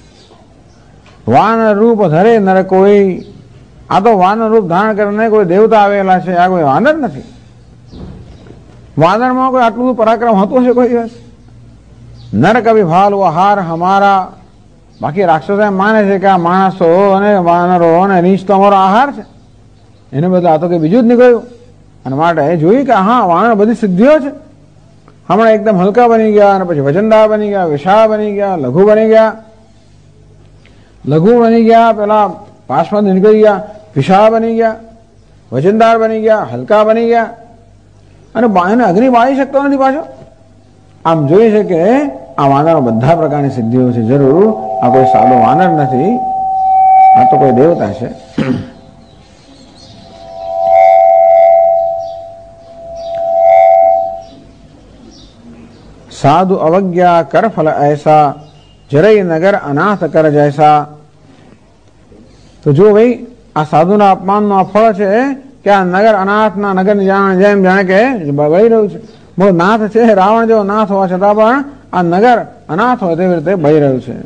વાનર રૂપ ધરે નર કોઈ. આ તો વાનર રૂપ ધારણ કરીને કોઈ દેવતા આવેલા છે, આ કોઈ વાનર નથી. વાદળમાં કોઈ આટલું પરાક્રમ હતું છે કોઈ દિવસ? નર કવિ ભાલ હાર હમારા. બાકી રાક્ષસો એમ માને છે કે આ માણસો અને વાનરો અને રીંછ તો અમારો આહાર છે. એને બદલે આ તો કઈ બીજું જ નીકળ્યું. અને માટે જોયું કે હા, વાનર બધી સિદ્ધિઓ છે. હમણાં એકદમ હલકા બની ગયા અને પછી વજનદાર બની ગયા, વિશાળ બની ગયા, લઘુ બની ગયા. લઘુ બની ગયા, પેલા પાસમાં નીકળી ગયા, વિશાળ બની ગયા, વજનદાર બની ગયા, હલકા બની ગયા. અને એને અગ્નિ બાળી શકતો નથી પાછો. આમ જોઈએ છે કે આ વાનરો બધા પ્રકારની સિદ્ધિઓ છે. જરૂર આ કોઈ સાદો વાનર નથી, આ તો કોઈ દેવતા છે. સાધુ અવજ્ઞા કર ફલ ऐसा, જરઈ નગર અનાથ કર જૈસા. તો જો ભાઈ આ સાધુના અપમાનનો આ ફળ છે કે આ નગર અનાથના નગરની જેમ જાણે કે બળી રહ્યું છે. બહુ નાથ છે, રાવણ જેવો નાથ હોવા છતાં પણ આ નગર અનાથ હોય તેવી રીતે બળી રહ્યું છે.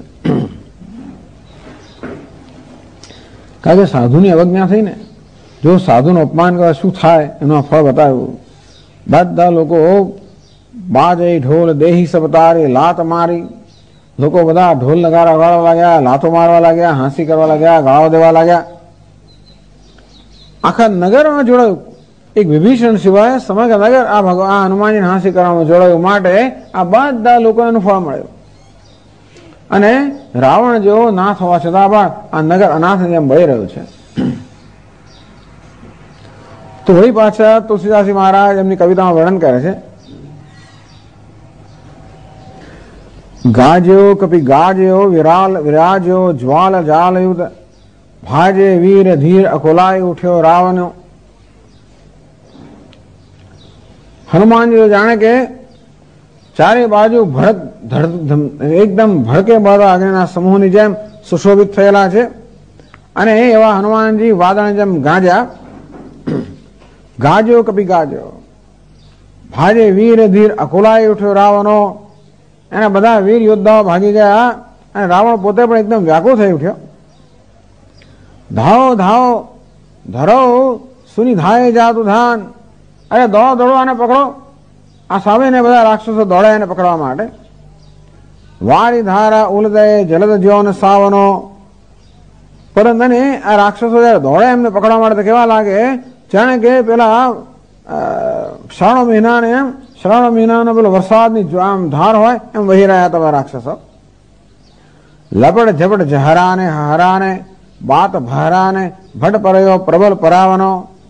કારણ કે સાધુની અવજ્ઞા થઈ ને. જો સાધુનું અપમાન કરે શું થાય એનું આ ફળ બતાવ્યું. બધા લોકો બાજે ઢોલ દેહી સબતારી લાત મારી. લોકો બધા ઢોલ નગારા ગાળવા લાગ્યા, લાતો મારવા લાગ્યા, હાંસી કરવા લાગ્યા, ગાળો દેવા લાગ્યા. આખા નગરમાં જોડાયું. એક વિભીષણ સિવાય સમગ્ર નગર આ હનુમાનજીને હાંસી કરવામાં જોડાયું. માટે આ બધા લોકોને એનું ફળ મળ્યું. અને રાવણ જેવો નાથ હોવા છતાં પણ આ નગર અનાથની જેમ બળી રહ્યું છે. તો વળી પાછા તુલસીદાસજી મહારાજ એમની કવિતામાં વર્ણન કરે છે. ગાજ્યો કપી ગાજ્યો વિરાજ્યો જ્વાલ જાલયુત, ભાજે વીર ધીર અકોલાઈ ઉઠ્યો રાવણ. હનુમાનજી જાણે કે ચારે બાજુ એકદમ ભડકે બાળવા અગ્નિના સમૂહની જેમ સુશોભિત થયેલા છે. અને એવા હનુમાનજી વાદળની જેમ ગાજ્યા. ગાજ્યો કપી ગાજ્યો, ભાજે વીર ધીર અકોલાઈ ઉઠ્યો રાવણો. એના બધા વીર યોદ્ધાઓ ભાગી ગયા અને રાવણ પોતે પણ એકદમ વ્યાકુળ થઈ ઉઠ્યો. ધાવો ધાવો ધરો સુની ધાય જાતુ ધાન. અરે દોડો દોડો આને પકડો. આ સામેને બધા રાક્ષસો દોડ્યા એને પકડવા માટે. વારી ધારા ઉલદય જલદ જ્યોન સાવનો. પરંતુ આ રાક્ષસો જયારે દોડે એમને પકડવા માટે તો કેવા લાગે જાણે કે પેલા શ્રાવણ મહિનાનો પેલો વરસાદની આમ ધાર હોય એમ વહી રહ્યા હતા રાક્ષસો. લપડ ઝપડ જહરાને હરાને બાત ભરાને ભટ પરયો પ્રબલ પરાવનો.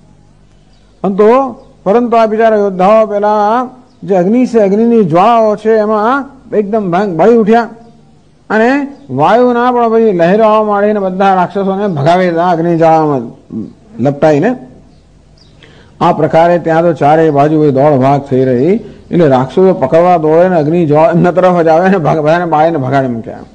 પરંતુ આ બિચારા યોદ્ધાઓ પેલા જે અગ્નિ છે, અગ્નિની જ્વાળાઓ છે એમાં એકદમ બળી ઉઠ્યા અને વાયુના પણ પછી લહેરો આવવા માંડીને બધા રાક્ષસોને ભગાવી દીધા અગ્નિ જ્વાળામાં લપટાઈને. આ પ્રકારે ત્યાં તો ચારે બાજુ દોડ ભાગ થઈ રહી, એટલે રાક્ષસો પકડવા દોડે ને અગ્નિ જ્વાળા એમના તરફ જ આવે ને બધાને બાળીને ભગાડી મૂક્યા.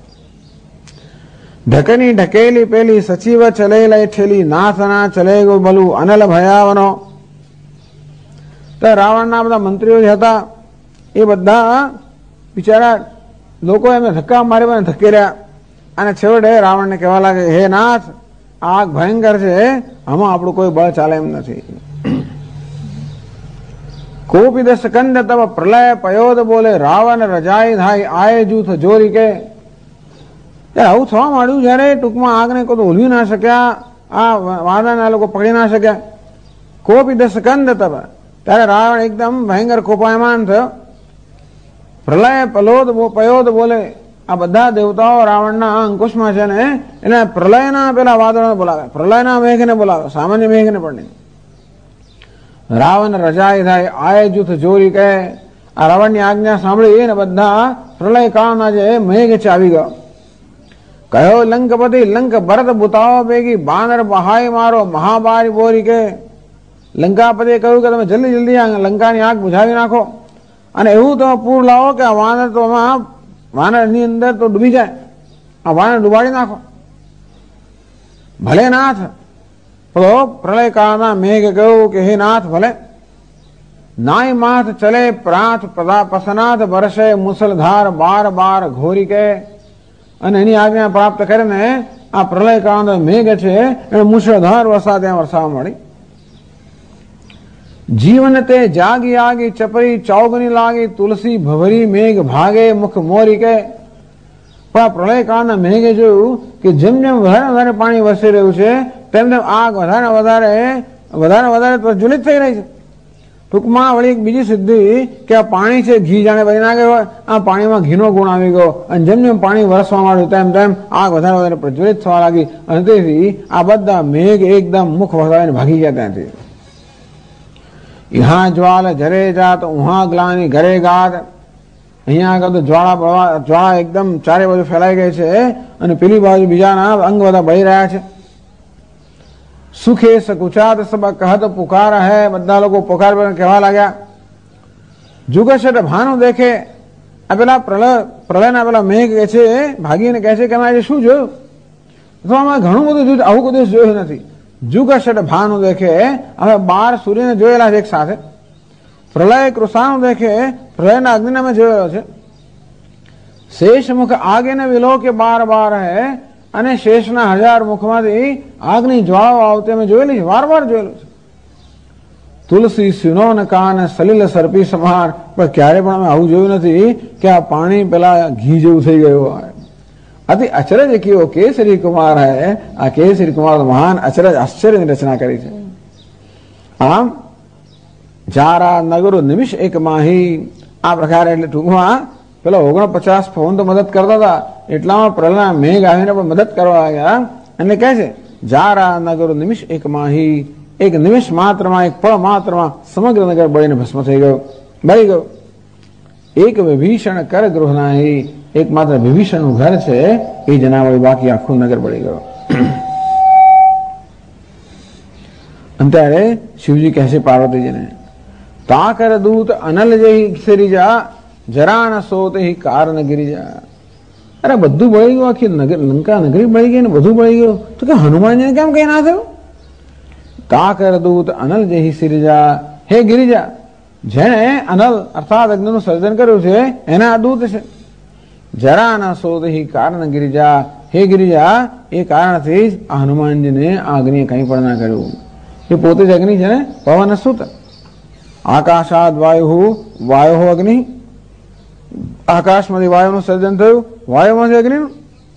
ઢકની ઢકેલી પેલી સચિવ ચલે લઈ ઠેલી નાથ ના ચલે ગો ભલું અનલ ભયાવનો. તો રાવણના બધા મંત્રીઓ જે હતા એ બધા બિચારા લોકો એમને ધક્કા મારી ધકેલ્યા અને છેવટે રાવણને કહેવા લાગે, હે નાથ, આગ ભયંકર છે, આમાં આપણું કોઈ બળ ચાલે એમ નથી. કોપી દસ કંદ તબ પ્રલય પયોદ બોલે રાવણ રજાઈ થાય આય જૂથ જોરી કે. આવું થવા માંડ્યું જયારે ટૂંકમાં આગને કોઈ ઓલવી ના શક્યા, આ વાદાના લોકો પકડી ના શક્યા. કોપી દસ કંદ તબ, ત્યારે રાવણ એકદમ ભયંકર કોપાયમાન થયો. પ્રલય પયોદ બોલે, આ બધા દેવતાઓ રાવણના અંકુશમાં છે ને એટલે પ્રલયના પેલા વાદળો બોલાવે, પ્રલયના મેઘને બોલાવે, સામાન્ય મેઘને પણ નહીં. રાવણ રજાઈ થાય આય જૂથ જોરી કહે. આ રાવણની આજ્ઞા સાંભળી ને બધા પ્રલય કાળના જે મેઘ છે આવી ગયો. કહ્યો લંકપતિ લંક ભરત બુતાવો ભેગી બાનર બહાઈ મારો મહાબારી બોરી કે. લંકાપતિએ કહ્યું કે તમે જલ્દી જલ્દી લંકાની આગ બુઝાવી નાખો અને એવું તમે પૂર લાવો કે આ વાનર તો વાનરની અંદર તો ડૂબી જાય, આ વાનર ડુબાડી નાખો. ભલે નાથ, તો પ્રલય કાળના મેઘ કહ્યું કે હે નાથ ભલે. નાય માથ ચલે પ્રાથ પસનાથ વર્ષે મુસલધાર બાર બાર ઘોરી કે. અને એની આજ્ઞા પ્રાપ્ત કરીને આ પ્રલય કાળનો મેઘ છે એને મુસળધાર વરસાદ ત્યાં વરસાવા મળી. જીવન તે જાગી આગી ચપરી ચોગની લાગી તુલસી ભવરી મેઘ ભાગે મુખ મોરી કે. પણ આ પ્રલય કાળના મેઘે જોયું કે જેમ જેમ વધારે પાણી વરસી રહ્યું છે તેમ તેમ આગ વધારે પ્રજ્વલિત થઈ રહી છે. ટૂંકમાં વળી એક બીજી સિદ્ધિ કે આ પાણી છે ઘી જાણે બની નાખે હોય, આ પાણીમાં ઘીનો ગુણ આવી ગયો અને જેમ જેમ પાણી વરસવા માંડ્યું તેમ તેમ આગ વધારે પ્રજ્વલિત થવા લાગી અને તેથી આ બધા મેઘ એકદમ મુખ વસાવીને ભાગી ગયા ત્યાંથી. ઇહા જ્વાલ જરે જાત ઉહા ગ્લાની ઘરે ગાત. અહીંયા આગળ તો જ્વાળા એકદમ ચારે બાજુ ફેલાઈ ગઈ છે અને પેલી બાજુ બીજાના અંગ બધા બળી રહ્યા છે. સુખે સકુચાત સબ કહત પુકાર હૈ, બધા લોકો પુકાર કહેવા લાગ્યા. જુગશટ ભાનું દેખે, આ પેલા પ્રલયના પેલા મેઘ કે છે ભાગીને કહે છે કે અમે શું જોયું, અથવા અમે ઘણું બધું જોયું, આવું કોઈ દિવસ જોયું નથી. જુગશટ ભાનું દેખે, હવે 12 સૂર્યને જોયેલા છે એક સાથે. પ્રલય કૃષાનું દેખે, પ્રલયના અગ્નિને અમે જોયેલો છે. શેષ મુખ આગે ને વિલો કે 12 હૈ, અને શેષના 1000 મુખમાંથી આગની જ્વાળાઓ આવતી અમે જોયેલી છે, વાર જોયેલું છે. તુલસી સુનો ને કાન સલીલ સર્પી સમાર, પણ ક્યારે પણ અમે આવું જોયું નથી કે આ પાણી પેલા ઘી જેવું થઈ ગયું હોય. અતિ અચરજ કયો કેસરી કુમાર હૈ, આ કેસરી કુમાર મહાન અચરજ આશ્ચર્યની રચના કરી છે. આમ જારા નગરો નિમિષ એક માહી, આ પ્રકારે એટલે ટૂંકમાં પેલા 49 પવન તો મદદ કરતા હતા, એટલામાં પ્રલયના મેઘ આવીને પણ મદદ કરવા આવ્યા. એટલે કહે છે જારા નગરો નિમિષ એક માહી, એક નિમિષ માત્રમાં એક પળ માત્રમાં સમગ્ર નગર બળીને ભસ્મ થઈ ગયો, બળી ગયો. એક વિભીષણ કર ગૃહ નાહી, એકમાત્ર વિભીષણનું ઘર છે એ જનાવળી, બાકી આખું નગર બળી ગયો. અંતરે શિવજી કહે છે પાર્વતીજીને, તાકર દૂત અનલ જઈ સિરિજા જરા ન સોત કારણ ગિરિજા. અરે બધું બળી ગયું, આખી લંકા નગરી બળી ગઈ ને બધું બળી ગયું, તો કે હનુમાનજીને કેમ કઈ ના થયું? તાકર દૂત અનલ જઈ સિરિજા, હે ગિરિજા, જેને અનલ અર્થાત અગ્નિનું સર્જન કર્યું છે એના આ દૂત છે. જરા ન સોત કારણ ગિરિજા, હે ગિરિજા, એ કારણથી જ આ હનુમાનજીને આ અગ્નિએ કંઈ પણ ના કર્યું. એ પોતે જ અગ્નિ છે ને, પવન સુત. આકાશાદ વાયુ અગ્નિ, આકાશમાંથી વાયુનું સર્જન થયું, વાયુમાંથી અગ્નિનું,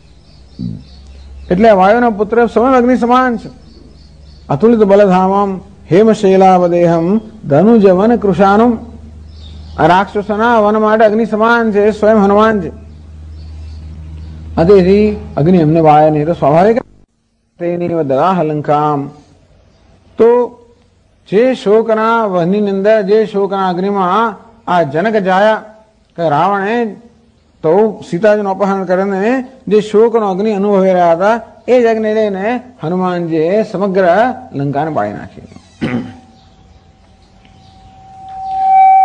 એટલે વાયુના પુત્ર સમય અગ્નિ સમાન છે. અતુલિત બલધામમ હેમશૈલાવદેહમ ધનુજ વન કૃષાનું. આ રાક્ષસોના વન માટે અગ્નિ સમાન છે, સ્વયં હનુમાન છે. તેથી અગ્નિ એમને વાય નહીં તો સ્વાભાવિક. લંકામ, તો જે શોકના વહની અંદર, જે શોકના અગ્નિમાં આ જનક જાયા કે રાવણે તો સીતાજીનું અપહરણ કરીને જે શોકનો અગ્નિ અનુભવી રહ્યા હતા એ જ અગ્નિ લઈને હનુમાનજીએ સમગ્ર લંકાને બાળી નાખી.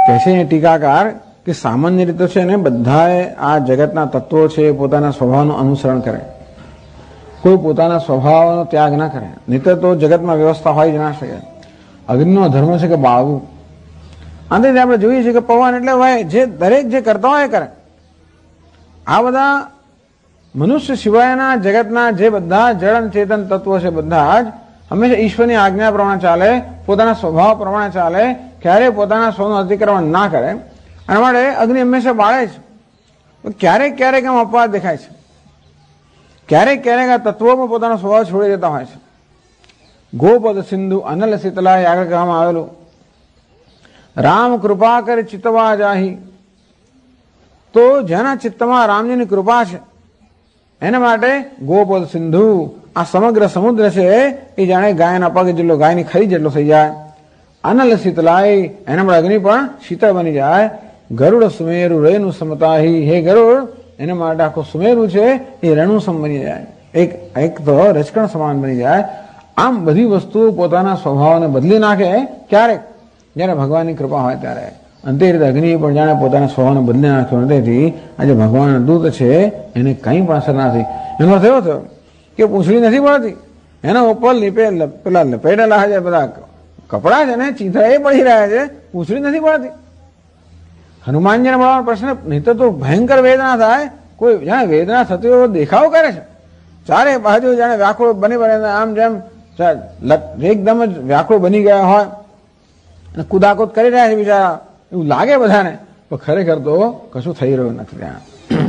કહે છે ટીકાકાર કે સામાન્ય રીતે છે ને બધાએ આ જગતના તત્વો છે પોતાના સ્વભાવનું અનુસરણ કરે, કોઈ પોતાના સ્વભાવનો ત્યાગ ના કરે, નહીતર તો જગતમાં વ્યવસ્થા હોય જ ના શકે. અગ્નિનો ધર્મ છે કે બાળવું. અંતે આપણે જોઈએ છીએ કે પવન એટલે હોય જે દરેક જે કરતા હોય કરે. આ બધા મનુષ્ય સિવાયના જગતના જે બધા જળ ચેતન તત્વો છે બધા જ હંમેશા ઈશ્વરની આજ્ઞા પ્રમાણે ચાલે, પોતાના સ્વભાવ પ્રમાણે ચાલે, ક્યારેય પોતાના સ્વનું અતિક્રમણ ના કરે. અને માટે અગ્નિ હંમેશા બાળે છે. ક્યારેક ક્યારેક આમ અપવાદ દેખાય છે, ક્યારેક ક્યારેક આ તત્વોમાં પોતાનો સ્વભાવ છોડી દેતા હોય છે. ગોપદ સિંધુ અનલ શીતલા આગળ કહેવામાં આવેલું, રામ કૃપા કરે ચિત્તવા જાહી. તો જેના ચિત્તમાં રામજીની કૃપા છે એના માટે ગોપદ સિંધુ આ સમગ્ર સમુદ્ર છે એ જાણે ગાયના પગ જેટલો, ગાયની ખરી જેટલો થઈ જાય. અનલ શીતલાય એના માટે અગ્નિ પણ શીતળ બની જાય. ગરુડ સુમેરુ રેણુ સમતાહી, હે ગરુડ એના માટે આખો સુમેરુ છે એ રેણુ સમ બની જાય, એક તો રચકણ સમાન બની જાય. આમ બધી વસ્તુઓ પોતાના સ્વભાવને બદલી નાખે ક્યારેક જયારે ભગવાનની કૃપા હોય ત્યારે. અને તે રીતે અગ્નિ પણ જાણે પોતાના સ્વભાવને બદલી નાખ્યો. તેથી આજે ભગવાનના દૂત છે એને કંઈ પણ અસર ના થઈ. એનો અર્થ એવો થયો કે પૂંછડી નથી પડતી, એના ઉપર પેલા લપેટેલા છે બધા કપડા છે ને ચીથડા એ પડી રહ્યા છે, પૂંછડી નથી પડતી. હનુમાનજીને મળવાનો પ્રશ્ન નહીં તો ભયંકર વેદના થાય. કોઈ જાણે વેદના થતી હોય દેખાવ કરે છે, ચારે બાજુ જાણે વ્યાકુળ બની પડે, આમ જેમ એકદમ જ વ્યાકુળ બની ગયા હોય અને કુદાકુદ કરી રહ્યા છે બિચારા, એવું લાગે બધાને. પણ ખરેખર તો કશું થઈ રહ્યું નથી ત્યાં.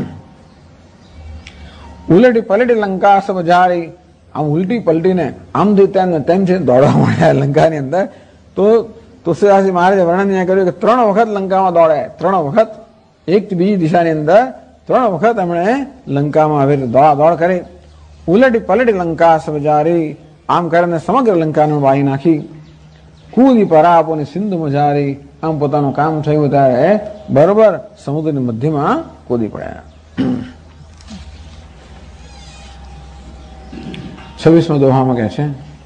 ઉલટી પલટી લંકા સબ જારી, આમ ઉલટી પલટીને આમ તેમ છે દોડવા માંડ્યા લંકાની અંદર. તો તુલસીદાસજી મહારાજે વર્ણન કર્યું કે 3 વખત લંકામાં દોડે, 3 વખત એક બીજી દિશાની અંદર 3 વખત એમણે લંકામાં આવી દોડ કરી. ઉલટી પલટી લંકા સબ જારી, આમ કરીને સમગ્ર લંકાનું વાળી નાખી. કૂદી પરાપોની સિંધુ મજારી, આમ પોતાનું કામ થયું ત્યારે બરોબર સમુદ્રની મધ્યમાં કૂદી પડ્યા. 26મા દોહામાં કહે છે,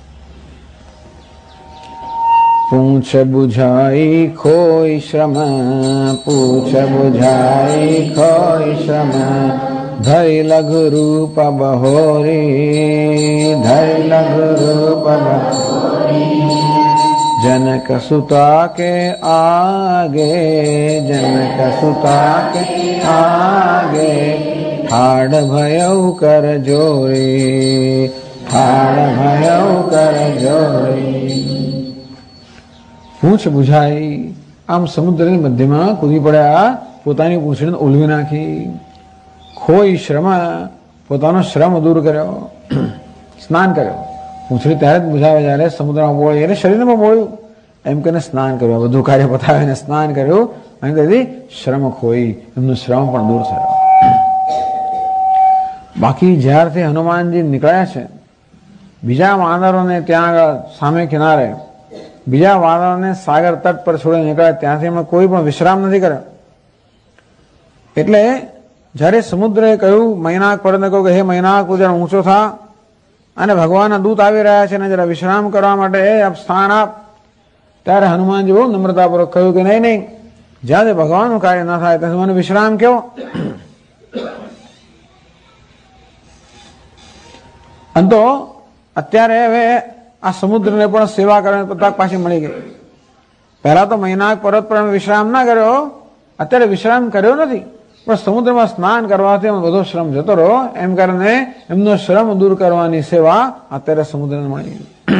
પૂછ બુઝાઈ ખોઈ શ્રમ, પૂછ બુઝાઈ ખોઈ શ્રમ, ધરી લઘુ રૂપ બહોરી, ધરી લઘુ રૂપ બહોરી, जनक सुता के आगे, जनक सुता के आगे, ठाड़ भयउ कर जोरी, ठाड़ भयउ कर जोरी. પૂંછ બુઝાઈ, આમ સમુદ્રની મધ્યમાં કૂદી પડ્યા, પોતાની પૂંછડીને ઓલવી નાખી. ખોઈ શ્રમ, પોતાનો શ્રમ દૂર કર્યો, સ્નાન કર્યો. પૂંછડી ત્યારે જ બુઝાવે જ્યારે સમુદ્રમાં બોળી, એટલે શરીરમાં બોળ્યું એમ કરીને સ્નાન કર્યું, બધું કાર્ય પતાવીને સ્નાન કર્યું. અને તેથી શ્રમ ખોઈ, એમનું શ્રમ પણ દૂર થયો. બાકી જ્યારથી હનુમાનજી નીકળ્યા છે બીજા વાનરોને ત્યાં આગળ સામે કિનારે, બીજા વાનરોને સાગર તટ પર છોડી નીકળ્યા ત્યાંથી એમણે કોઈ પણ વિશ્રામ નથી કર્યો. એટલે જયારે સમુદ્રએ કહ્યું, મૈનાક પર્વતને કહ્યું કે હે મૈનાક તું જરા ઊંચો થા અને ભગવાનના દૂત આવી રહ્યા છે ને જરા વિશ્રામ કરવા માટે આપ સ્થાન આપ. ત્યારે હનુમાનજી બહુ નમ્રતાપૂર્વક કહ્યું કે નહીં, જ્યાં ભગવાનનું કાર્ય ના થાય ત્યાં મને વિશ્રામ કેવો. અને તો અત્યારે હવે આ સમુદ્રને પણ સેવા કરવાની તક પાછી મળી ગઈ. પહેલા તો મૈનાક પર્વત પર વિશ્રામ ના કર્યો, અત્યારે વિશ્રામ કર્યો નથી, પણ સમુદ્રમાં સ્નાન કરવાથી બધો શ્રમ જતો રહ્યો. એમ કરીને એમનો શ્રમ દૂર કરવાની સેવા અત્યારે સમુદ્રને મળી.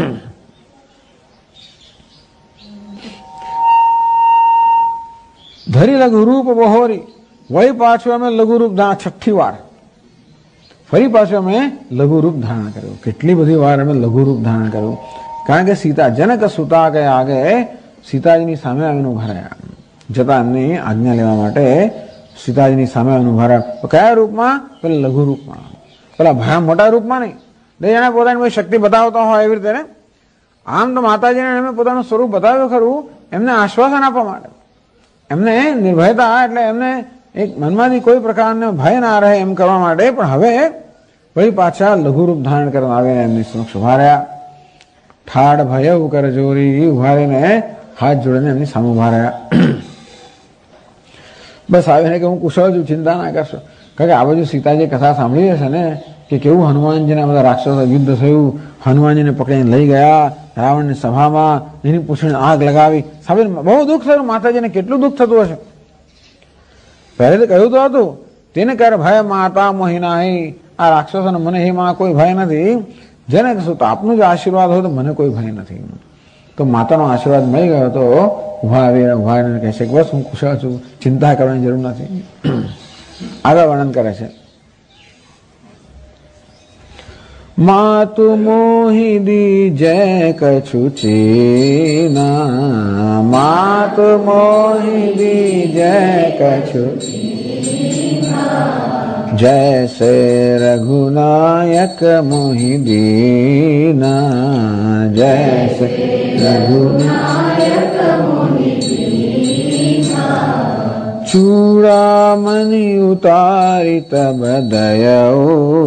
ધરી લઘુ રૂપ બહોરી, વળી પાછું અમે લઘુ રૂપ 6ઠ્ઠી વાર ફરી પાછું અમે લઘુ રૂપ ધારણ કર્યું. કેટલી બધી વાર અમે લઘુ રૂપ ધારણ કર્યું, કારણ કે સીતા જનક સુતા કે આગે સીતાજીની સામે આવીને ઉભા રહ્યા, જતા એમની આજ્ઞા લેવા માટે સીતાજીની સામે ઉભા રહ્યા. કયા રૂપમાં? પેલા લઘુ રૂપમાં, પેલા ભયા મોટા રૂપમાં નહીં. એને પોતાની કોઈ શક્તિ બતાવતા હોય એવી રીતે. આમ તો માતાજીને એમને પોતાનું સ્વરૂપ બતાવ્યું ખરું, એમને આશ્વાસન આપવા માટે, એમને નિર્ભયતા, એટલે એમને એક મનમાંથી કોઈ પ્રકારનો ભય ના રહે એમ કરવા માટે. પણ હવે વળી પાછા લઘુ રૂપ ધારણ કરવા આવીને એમની સમક્ષ ઉભા રહ્યા. ઠાડ ભય કર જોરી, ઉભા રહીને હાથ જોડીને એમની સામે ઉભા રહ્યા. બસ આવીને કે હું કુશળ છું, ચિંતા ના કરશો. કારણ કે આ બાજુ સીતાજી કથા સાંભળી હશે ને કે કેવું હનુમાનજીના બધા રાક્ષસો યુદ્ધ થયું, હનુમાનજીને પકડીને લઈ ગયા રાવણની સભામાં, એની પૂછડીને આગ લગાવી, સાંભળીને બહુ દુઃખ થયું. માતાજીને કેટલું દુઃખ થતું હશે. પહેલેથી કહ્યું તો હતું તેને ક્યારે ભય માતા મોહિનાઈ, આ રાક્ષસોને મને હે માં કોઈ ભય નથી. જેને કશું તો આપનું જ આશીર્વાદ હોય તો મને કોઈ ભય નથી. તો માતાનો આશીર્વાદ મળી ગયો તો ઉભા કહેશે કે બસ હું કુશળ છું, ચિંતા કરવાની જરૂર નથી. આગળ વર્ણન કરે છે. માતુ મોહી દીજે કછુ ચીના, માતુ મોહી દીજે કછુ જૈસે રઘુનાયક મોહી દીના, જૈસે રઘુનાયક મોહી દીના. ચૂડામણી ઉતારી તબ દયો,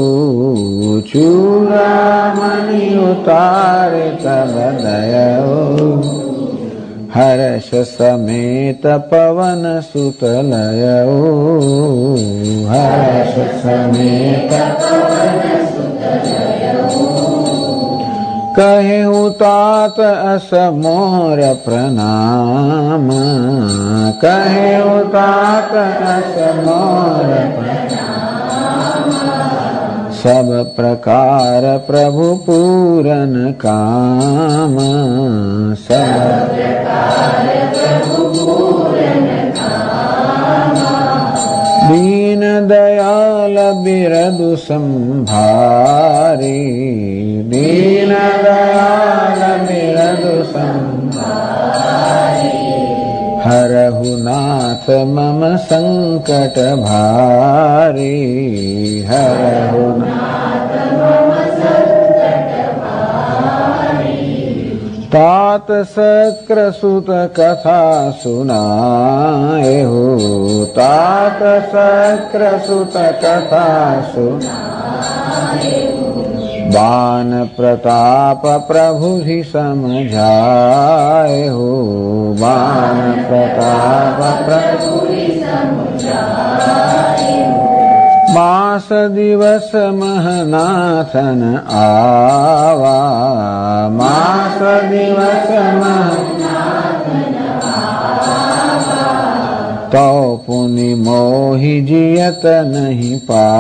ચૂડામણી ઉતારી તબ દયો. હર્ષ સમેત પવન સુત લયો, હર્ષ સમેત પવન સુત લયો. કહે તાત અસમોર પ્રણામ, કહે તાત અસમોર પ્રણામ. સબ પ્રકાર પ્રભુ પૂરન કામ, સબ પ્રકાર પ્રભુ પૂરન કામ. દીન દયાલ બિરદુ સંભારી, દીન દયાલ બિરદુ સંભારી. હરહુ નાથ મમ સંકટ ભારી, હરહુ નાથ મમ સંકટ ભારી. तात शक्र सुत कथा सुनाए हो, तात शक्र सुत कथा सुनाए हो. बान प्रताप प्रभु ही समझाए हो, बान प्रताप प्रभु ही समझाए हो. मास दिवस महनाथन आवा, मास दिवस महनाथन आवा. तो पुनि मोहि जियत नहीं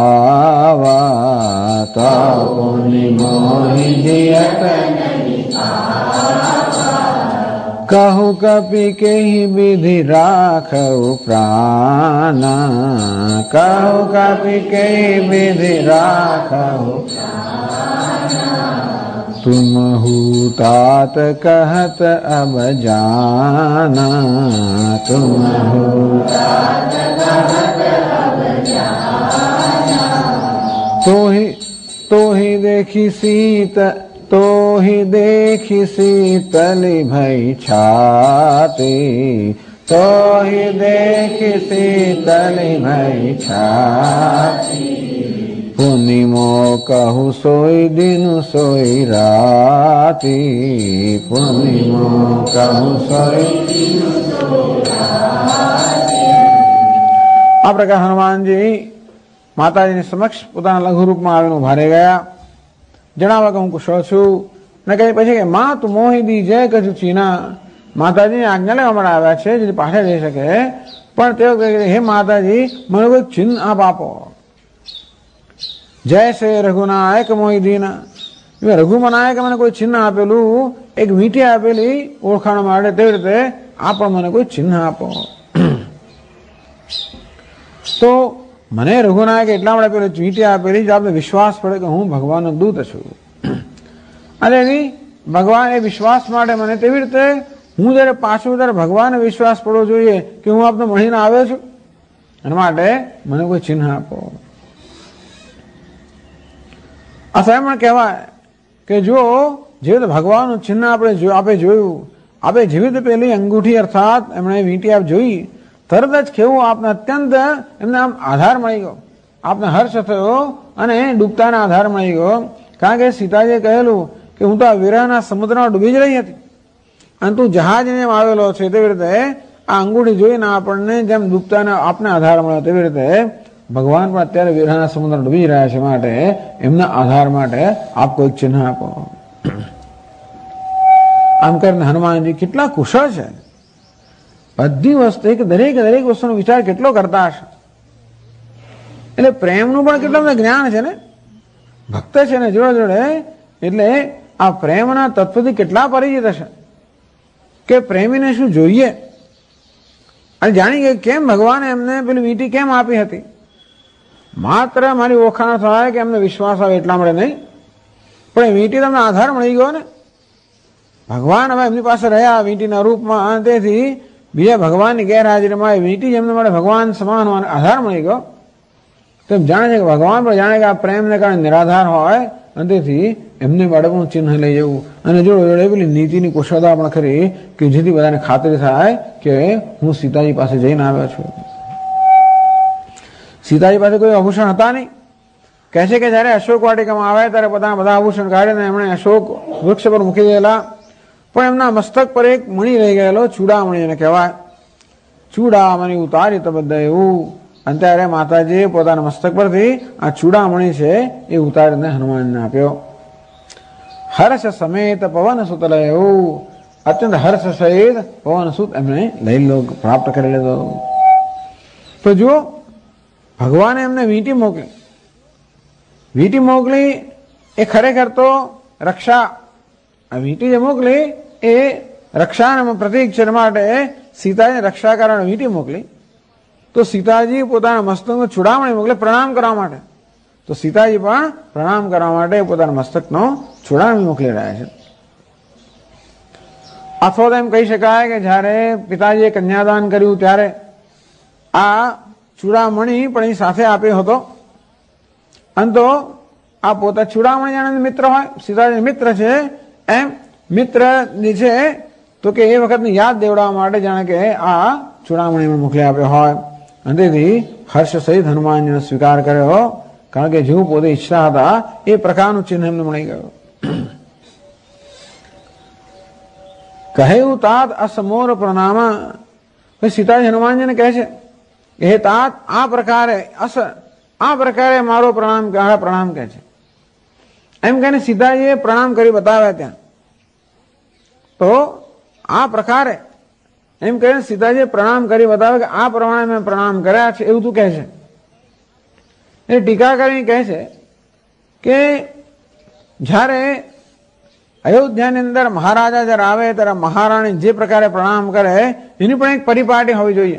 पावा, तो पुनि मोहि जियत नहीं पावा. कहु कपि केहि विधि राखउ प्राणा, कहु कपि केहि विधि राखउ प्राणा. तुम हु तात कहत अब जाना, तुम हु तात कहत अब जाना. तो ही देखी सीत, तो ही देखी शीतली भई छाती, तो ही देखी शीतली भई छाती. पुनि मो कहु सोई दिन सोई राती, पुनि मो कहु सोई दिन सोई राती. આ પ્રકાર હનુમાનજી માતાજીની સમક્ષ પોતાના લઘુ રૂપમાં આવીને ઉભા રહી ગયા. જણાવવા કે હું કુશળ છું. ને કહી પછી કે મા તું મોહી દી જય કજુ ચીના. માતાજીની આજ્ઞા લેવા માટે આવ્યા છે જેથી પાછળ જઈ શકે, પણ તેઓ કહે હે માતાજી મને કોઈ ચિહ્ન આપ આપો. જય સે રઘુનાયક મોહી દીના. રઘુમનાયક મને કોઈ ચિહ્ન આપેલું, એક વીંટી આપેલી ઓળખાણ માટે, તેવી રીતે આ પણ મને કોઈ ચિહ્ન આપો. તો મને રઘુનાયક એટલા માટે પેલો વીંટી આપેલી આપને વિશ્વાસ પડે કે હું ભગવાનનો દૂત છું. અને એની ભગવાન એ વિશ્વાસ માટે મને તેવી રીતે હું જયારે પાછું ત્યારે ભગવાનને વિશ્વાસ પડવો જોઈએ કે હું આપને મળીને આવ્યો છું, એના માટે મને કોઈ ચિહ્ન આપો. આ સાહેબ કહેવાય કે જો જેવી રીતે ભગવાનનું ચિહ્ન આપે જોયું, આપે જેવી રીતે પેલી અંગૂઠી અર્થાત એમણે વીંટી આપ જોઈ, તરત જ કેવું આપને અત્યંત એમને આમ આધાર મળી ગયો, આપને હર્ષ થયો અને ડૂબતાના આધાર મળી ગયો. કારણ કે સીતાજીએ કહેલું કે હું તો આ વિરહના સમુદ્રમાં ડૂબી જ રહી હતી અને તું જહાજને આવેલો છે, તેવી રીતે આ અંગૂઠી જોઈને આપણને જેમ ડૂબતાને આપને આધાર મળે તેવી રીતે ભગવાન પણ અત્યારે વિરહના સમુદ્ર ડૂબી રહ્યા છે, માટે એમના આધાર માટે આપ કોઈક ચિહ્ન આપો. આમ કરીને હનુમાનજી કેટલા કુશળ છે. બધી વસ્તુ દરેક વસ્તુનો વિચાર કેટલો કરતા હશે. એટલે પ્રેમનું પણ કેટલું બધું જ્ઞાન છે ને, ભક્ત છે ને જોડે જોડે, એટલે આ પ્રેમના તત્વથી કેટલા પરિચિત હશે કે પ્રેમીને શું જોઈએ. અને જાણી ગયા કેમ ભગવાને એમને પેલી વીંટી કેમ આપી હતી. માત્ર મારી ઓળખાણ થાય કે એમને વિશ્વાસ આવે એટલા માટે નહીં, પણ એ વીંટી તમને આધાર મળી ગયો ને. ભગવાન હવે એમની પાસે રહ્યા વીંટીના રૂપમાં, તેથી બીજા ભગવાનની ગેરહાજરીમાં એ વીંટી જેમને મળે ભગવાન સમાન આધાર મળી ગયો. તો એમ જાણે છે કે ભગવાન પણ જાણે કે આ પ્રેમને કારણે નિરાધાર હોય, અને તેથી એમને બાળકનું ચિહ્ન લઈ જવું. અને જોડે જોડે પેલી નીતિની કુશળતા પણ ખરી કે જેથી બધાને ખાતરી થાય કે હું સીતાજી પાસે જઈને આવ્યો છું. સીતાજી પાસે કોઈ આભૂષણ હતા નહીં. કહે છે કે જયારે અશોક વાટિકામાં આવે ત્યારે બધા આભૂષણ કાઢીને એમણે અશોક વૃક્ષ પર મૂકી દેલા, પણ એમના મસ્તક પર એક મણી રહી ગયેલો, ચૂડામણી એને કહેવાય. ચૂડામણી ઉતારી તો બધા એવું. અને ત્યારે માતાજીએ પોતાના મસ્તક પરથી આ ચૂડામણી છે એ ઉતારીને હનુમાનને આપ્યો. હર્ષ સમેત પવન સુત એવું અત્યંત હર્ષ સહિત પવન સુત એમને લઈ લો, પ્રાપ્ત કરી લીધો. તો જુઓ, ભગવાને એમને વીંટી મોકલી. વીંટી મોકલી એ ખરેખર તો રક્ષા, આ વીંટી જે મોકલી એ રક્ષાના પ્રતીક છે માટે સીતાજીને રક્ષા કારણે વીંટી મોકલી. તો સીતાજી પોતાના મસ્તકનો ચૂડામણી મોકલે પ્રણામ કરવા માટે. તો સીતાજી પણ પ્રણામ કરવા માટે પોતાના મસ્તકનો ચૂડામણી મોકલી રહ્યા છે. અથવા તો એમ કહી શકાય કે જયારે પિતાજીએ કન્યાદાન કર્યું ત્યારે આ ચૂડામણી પણ એ સાથે આપ્યો હતો. અને તો આ પોતા ચૂડામણી જાણે મિત્ર હોય, સીતાજી મિત્ર છે એમ મિત્ર જે છે તો કે એ વખતની યાદ દેવડાવવા માટે જાણે કે આ ચૂડામણી મોકલી આપ્યો હોય. અને તેથી હર્ષ સહિત હનુમાનજીનો સ્વીકાર કર્યો, કારણ કે જેવું પોતે ઈચ્છતા હતા એ પ્રકારનું ચિહ્ન એમને મળી ગયું. કહ્યું તાત અસમોર પ્રણામ. સીતાજી હનુમાનજીને કહે છે કે હે તાત આ પ્રકારે મારો પ્રણામ કહે છે. એમ કહીને સીતાજીએ પ્રણામ કરી બતાવ્યા ત્યાં. તો આ પ્રકારે એમ કહીને સીતાજીએ પ્રણામ કરી બતાવે કે આ પ્રમાણે મેં પ્રણામ કર્યા છે એવું તું કહે છે. એ ટીકા કરીને કહે છે કે જ્યારે અયોધ્યાની અંદર મહારાજા જયારે આવે ત્યારે મહારાણી જે પ્રકારે પ્રણામ કરે એની પણ એક પરિપાટી હોવી જોઈએ.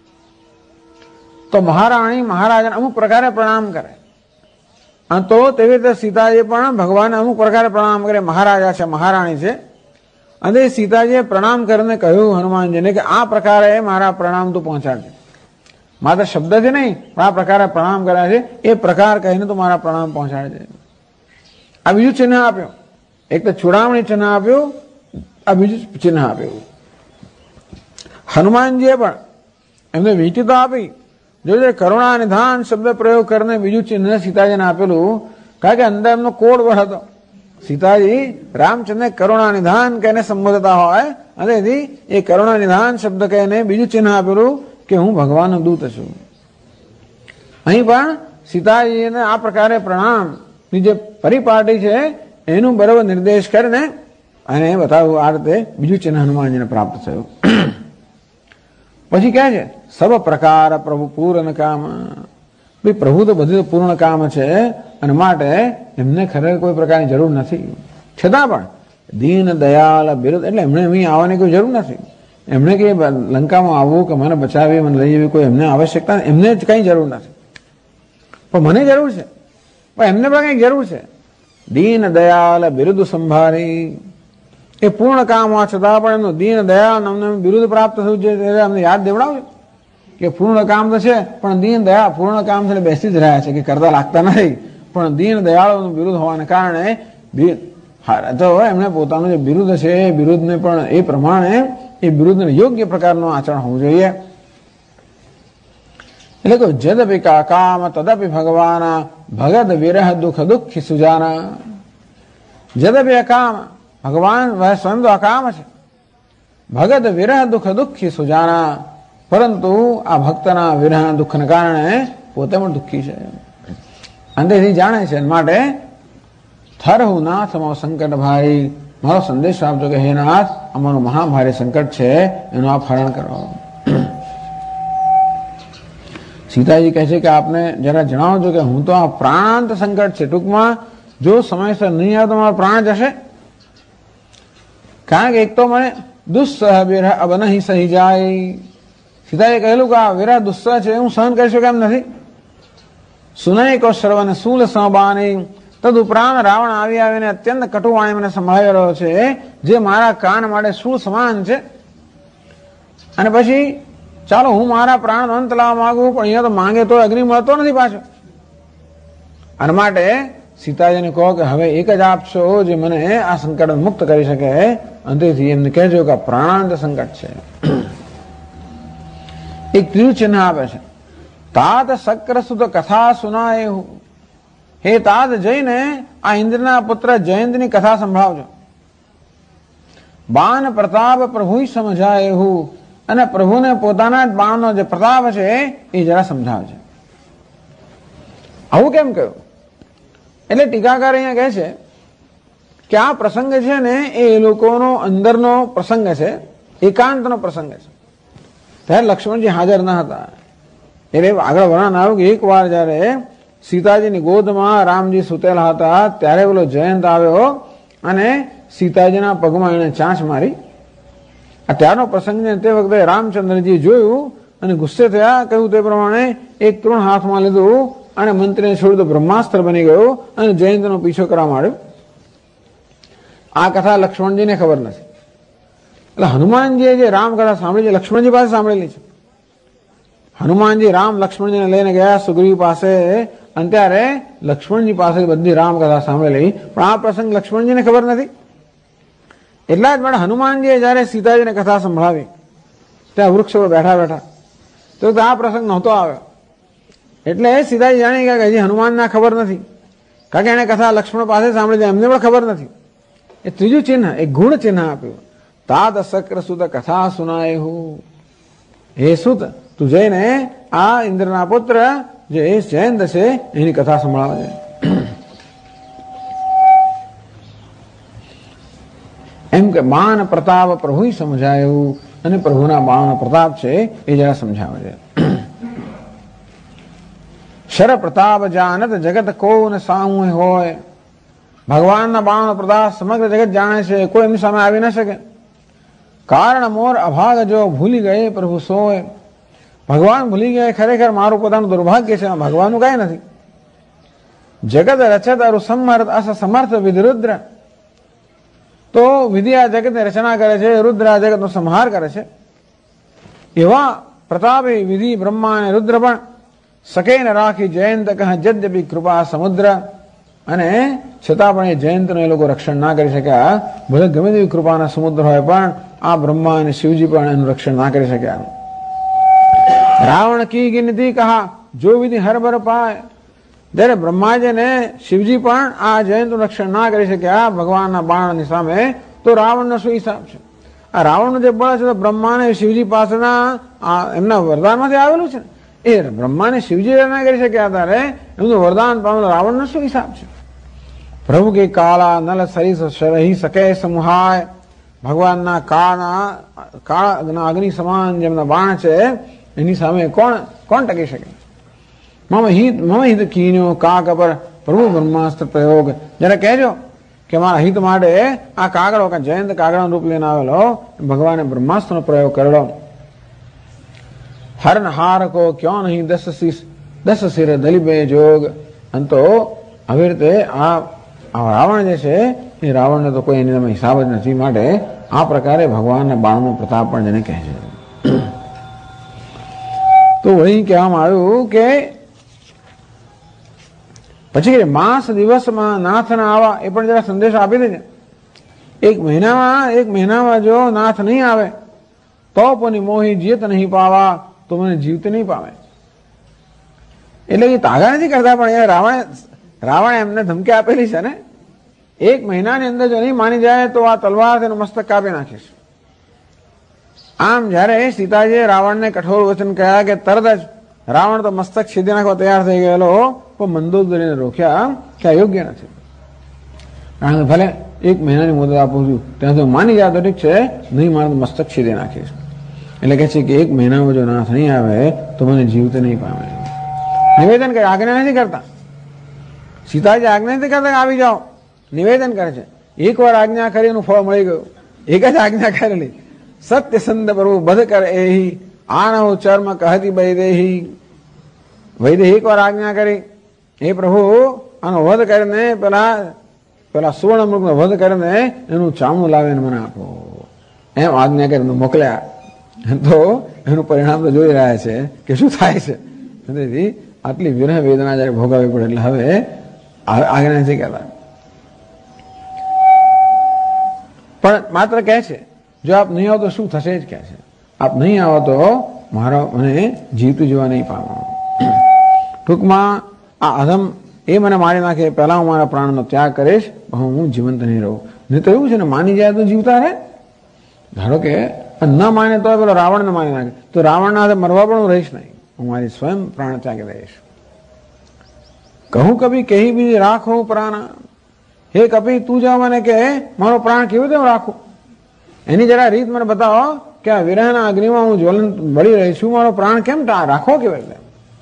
તો મહારાણી મહારાજાને અમુક પ્રકારે પ્રણામ કરે, અને તો તેવી રીતે સીતાજી પણ ભગવાનને અમુક પ્રકારે પ્રણામ કરે. મહારાજા છે, મહારાણી છે, અને સીતાજીએ પ્રણામ કરીને કહ્યું હનુમાનજીને કે આ પ્રકારે મારા પ્રણામ તું પહોંચાડજે. માત્ર શબ્દથી નહીં પણ આ પ્રકારે પ્રણામ કર્યા છે એ પ્રકાર કહીને તું મારા પ્રણામ પહોંચાડજે. આ બીજું ચિહ્ન આપ્યું. એક તો ચૂડામણી ચિહ્ન આપ્યું, આ બીજું ચિહ્ન આપ્યું. હનુમાનજીએ પણ એમને વીંટી તો આપી, જો કરુણા નિધાન શબ્દ પ્રયોગ કરીને બીજું ચિહ્ન સીતાજીને આપેલું, કારણ કે અંદર એમનો કોડ વર્ડ હતો. સીતાજી રામચંદ્ર કરુણા નિધાન કહીને સંબોધતા હોય, અને તેથી એ કરુણા નિધાન શબ્દ કહીને બીજું ચિહ્ન આપેલું કે હું ભગવાનનો દૂત છું. અહીં પણ સીતાજીને આ પ્રકારે પ્રણામની જે પરિપાટી છે એનું બરોબર નિર્દેશ કરીને અને બતાવ્યું. આ રીતે બીજું ચિહ્ન હનુમાનજીને પ્રાપ્ત થયું. પછી કહે છે સબ પ્રકાર પ્રભુ પૂર્ણ કામ. ભાઈ પ્રભુ તો બધું પૂર્ણ કામ છે, અને માટે એમને ખરેખર કોઈ પ્રકારની જરૂર નથી. છતાં પણ દીન દયાલ બિરુદ, એટલે એમણે અહીં આવવાની કોઈ જરૂર નથી. એમણે કે લંકામાં આવવું કે મને બચાવી મને લઈ જવી કોઈ એમને આવશ્યકતા, એમને જ કઈ જરૂર નથી. પણ મને જરૂર છે, પણ એમને પણ કઈક જરૂર છે. દીન દયાલ બિરુદ સંભાળી, એ પૂર્ણ કામ હોવા છતાં પણ એમનું દીન દયાલ અમને બિરુદ પ્રાપ્ત થયું છે. અમને યાદ દેવડાવ્યું કે પૂર્ણ કામ તો છે પણ દીન દયા પૂર્ણ કામ છે બેસી જ રહ્યા છે, કે કરતા લાગતા નથી. પણ દીન દયાળુનું બિરુદ હોવાને કારણે તો એમણે પોતાનું જે બિરુદ છે એ બિરુદને પણ એ પ્રમાણે એ બિરુદને યોગ્ય પ્રકારનું આચરણ હોવું જોઈએ. એટલે કે જદપી કામ તદપી ભગવાન ભગત વિરહ દુઃખ દુઃખી સુજાના. જદપી અકામ, ભગવાન સ્વયં તો અકામ છે, ભગત વિરહ દુઃખ દુઃખી સુજાના, પરંતુ આ ભક્તના વિરહ દુઃખને કારણે પોતે પણ દુઃખી છે, અંતેથી જાણે છે. માટે થરહુ નાથ મારો સંકટ ભારી, મારો સંદેશ આપજો કે હે નાથ, અમારું મહાભારી સંકટ છે, એનું આપ હરણ કરો. સીતાજી કહે છે કે આપને જરા જણાવજો કે હું તો આ પ્રાણાંત સંકટ છે, ટૂંકમાં જો સમયસર નહીં આવે તો મારો પ્રાણ જશે. કારણ કે એક તો મને દુસ્સહ વિરહ અબ નહીં સહી જાય. સીતાએ કહેલું કે આ વિરહ દુસ્સહ છે, હું સહન કરી શકું એમ નથી. સુનય કો શ્રવણ શૂલ સંબાની, તદુપરાંત રાવણ આવી આવીને અત્યંત કટુવાણી મને સંભળાવી રહ્યો છે, જે મારા કાન માટે શૂળ સમાન છે. અને પછી ચાલો હું મારા પ્રાણ અંત લાવવા માંગુ, પણ અહીંયા તો માંગે તો અગ્નિ મળતો નથી પાછો. અને માટે સીતાજીને કહો કે હવે એક જ આપ છો જે મને આ સંકટ મુક્ત કરી શકે, અંતેથી એમને કહેજો કે પ્રાણાંત સંકટ છે. એક ત્રીજું ચિહ્ન આપે છે, તાત શક્ર સુત કથા સુનાય. હે તાત જઈને આ ઇન્દ્રના પુત્ર જયંતની કથા સંભળાવજો. બાણ પ્રતાપ પ્રભુ સમજાય એવું, અને પ્રભુને પોતાના જ બાણનો જે પ્રતાપ છે એ જરા સમજાવજે. આવું કેમ કહ્યું? એટલે ટીકાકાર અહીંયા કહે છે કે આ પ્રસંગ છે ને એ લોકોનો અંદરનો પ્રસંગ છે, એકાંતનો પ્રસંગ છે. ત્યારે લક્ષ્મણજી હાજર ન હતા. એટલે આગળ વર્ણન આવ્યું કે એક વાર જયારે સીતાજીની ગોદમાં રામજી સુતેલા હતા, ત્યારે પેલો જયંત આવ્યો અને સીતાજીના પગમાં એને ચાંચ મારી. ત્યારનો પ્રસંગ છે. તે વખતે રામચંદ્રજી જોયું અને ગુસ્સે થયા. કહ્યું તે પ્રમાણે એક તૃણ હાથમાં લીધું અને મંત્રીને છોડી તો બ્રહ્માસ્ત્ર બની ગયું અને જયંતનો પીછો કરવા માંડ્યો. આ કથા લક્ષ્મણજીને ખબર નથી. એટલે હનુમાનજીએ જે રામ કથા સાંભળી છે લક્ષ્મણજી પાસે સાંભળેલી છે. હનુમાનજી રામ લક્ષ્મણજીને લઈને ગયા સુગ્રીવ પાસે, અને ત્યારે લક્ષ્મણજી પાસે બધી રામ કથા સાંભળેલી, પણ આ પ્રસંગ લક્ષ્મણજીને ખબર નથી. એટલા જ માટે હનુમાનજીએ જયારે સીતાજીને કથા સંભળાવી ત્યાં વૃક્ષ પર બેઠા બેઠા તો આ પ્રસંગ નહોતો આવ્યો. એટલે સીતાજી જાણી ગયા કે હજી હનુમાનને ખબર નથી, કારણ કે એને કથા લક્ષ્મણ પાસે સાંભળી છે, એમને પણ ખબર નથી. એ ત્રીજું ચિહ્ન, એક ગુણ ચિહ્ન આપ્યું, તાત શક્ર સુત કથા સુનાય હું. હે સુત, તું જઈને આ ઇન્દ્રના પુત્ર જે જયંત છે એની કથા સંભળાવે. એમ કે બાણ પ્રતાપ પ્રભુ સમજાયું, અને પ્રભુના બાણ પ્રતાપ છે એ જરા સમજાવે છે. શર પ્રતાપ જાનત જગત કો ને સામું હોય. ભગવાનના બાણ પ્રતાપ સમગ્ર જગત જાણે છે, કોઈ એમની સામે આવી ન શકે. કારણ મોર અભાગ જો ભૂલી ગયે પ્રભુ સોય. ભગવાન ભૂલી ગયા ખરેખર મારું પોતાનું દુર્ભાગ્ય છે, ભગવાનનું કઈ નથી. જગત રચત અરુ સમર્થ અસ સમર્થ વિધરુદ્ર. તો વિધિ આ જગતની રચના કરે છે, રુદ્ર આ જગતનો સંહાર કરે છે. એવા પ્રતાપી વિધિ બ્રહ્મા અને રુદ્ર પણ સકે ન રાખી જયંત કહ જદ્યપી કૃપા સમુદ્ર. અને છતાં પણ એ જયંતનું એ લોકો રક્ષણ ના કરી શક્યા. ભલે ગમે તેવી કૃપાના સમુદ્ર હોય પણ આ બ્રહ્મા અને શિવજી પણ એનું રક્ષણ ના કરી શક્યા. રાવણ કી ગિનતી કહા જો વિધિ હરભર પાય. જયારે બ્રહ્માજી ને શિવજી પણ આ જયંતનું રક્ષણ ના કરી શક્યા ભગવાનના બાણની સામે, તો રાવણનો શું હિસાબ છે? આ રાવણનું જે બળ છે તો બ્રહ્મા ને શિવજી પાસેના એમના વરદાનમાંથી આવેલું છે. એ બ્રહ્માને શિવજી ના કરી શક્યા ત્યારે એમનું વરદાન પામેલો રાવણનો શું હિસાબ છે? પ્રભુ કે કાળા નલ સરીસ રહી શકે સમુહાય. ભગવાનના કાળના અગ્નિ સમાન જેમના બાણ છે એની સામે કોણ ટકી શકે? મમ હિત કીન્યો કાક પર પ્રભુ બ્રહ્માસ્ત્ર પ્રયોગ. જયારે કહેજો કે મારા હિત માટે આ કાગડો કે જયંત કાગડાનું રૂપ લઈને આવેલો, ભગવાને બ્રહ્માસ્ત્રનો પ્રયોગ કરેલો. હરનહાર કો ક્યો નહીં દસ સિર દલિબે જોગ. અંતો આવી રીતે આ રાવણ જે છે એ રાવણને તો કોઈ એની હિસાબ જ નથી. માટે આ પ્રકારે ભગવાનના બાણનો પ્રતાપ પણ જેને કહે છે. તો વળી કહેવામાં આવ્યું કે પછી માસ દિવસમાં નાથ ના આવા, એ પણ જરા સંદેશો આપી દેજે. એક મહિનામાં જો નાથ નહીં આવે તો પોની મોહી જીત નહીં પાવા, તો મને જીવત નહીં પામે. એટલે એ તાગા નથી કરતા, પણ એ રાવણે એમને ધમકી આપેલી છે ને, એક મહિનાની અંદર જો નહીં માની જાય તો આ તલવાર તેનું મસ્તક કાપી નાખીશ. આમ જયારે સીતાજીએ રાવણને કઠોર વચન કહ્યા કે તરત જ રાવણ તો મસ્તક છેદી નાખવા તૈયાર થઈ ગયેલો, પણ મંદોદરીને રોક્યા કે આ યોગ્ય નથી. કારણ કે ભલે 1 મહિનાની મુદત આપું છું, ત્યાં સુધી માની જાય તો ઠીક છે, નહીં મારે તો મસ્તક છેદી નાખીશ. એટલે કે છે કે 1 મહિનામાં જો નાશ નહીં આવે તો મને જીવત નહીં પામે. નિવેદન કરે, આજ્ઞા નથી કરતા. સીતાજી આજ્ઞા નથી કરતા કે આવી જાઓ, નિવેદન કરે છે. એકવાર આજ્ઞા કરી એનું ફળ મળી ગયું. એક જ આજ્ઞા કરેલી, સત્ય સંત પ્રભુ બધ કરે એહી આણવ ચર્મ કહતી વૈદેહી. વૈદેહી એકવાર આજ્ઞા કરી, એ પ્રભુ આનો વધ કરીને પેલા સુવર્ણ મૃગનો વધ કરીને એનું ચામડું લાવીને મને આપો, એમ આજ્ઞા કરીને મોકલ્યા. તો એનું પરિણામ તો જોઈ રહ્યા છે કે શું થાય છે. તેથી આટલી વિરહ વેદના જયારે ભોગવવી પડે એટલે હવે આજ્ઞા નથી કહેતા, પણ માત્ર કહે છે જો આપ નહીં આવો તો શું થશે જ કહે છે. આપ નહીં આવો તો મને જીવતું જોવા નહીં પામો. ટૂંકમાં આ અધમ એ મને મારી નાખે પહેલા હું મારા પ્રાણનો ત્યાગ કરીશ, હું જીવંત નહીં રહું. નહીં તો એવું છે ને, માની જાય તો જીવતા રહે. ધારો કે ન માને તો પેલો રાવણને મારી નાખે તો રાવણના હાથે મરવા પણ હું રહીશ નહીં, હું મારી સ્વયં પ્રાણ ત્યાગી રહીશ. કહું કભી કહી બીજી રાખો પ્રાણ. હે કપી, તું જા મને કે મારો પ્રાણ કેવી રીતે રાખું, એની જરા રીત મને બતાવો કે આ વિરહના અગ્નિમાં હું જ્વલંત બળી રહી છું, મારો પ્રાણ કેમ રાખો કેવી રીતે.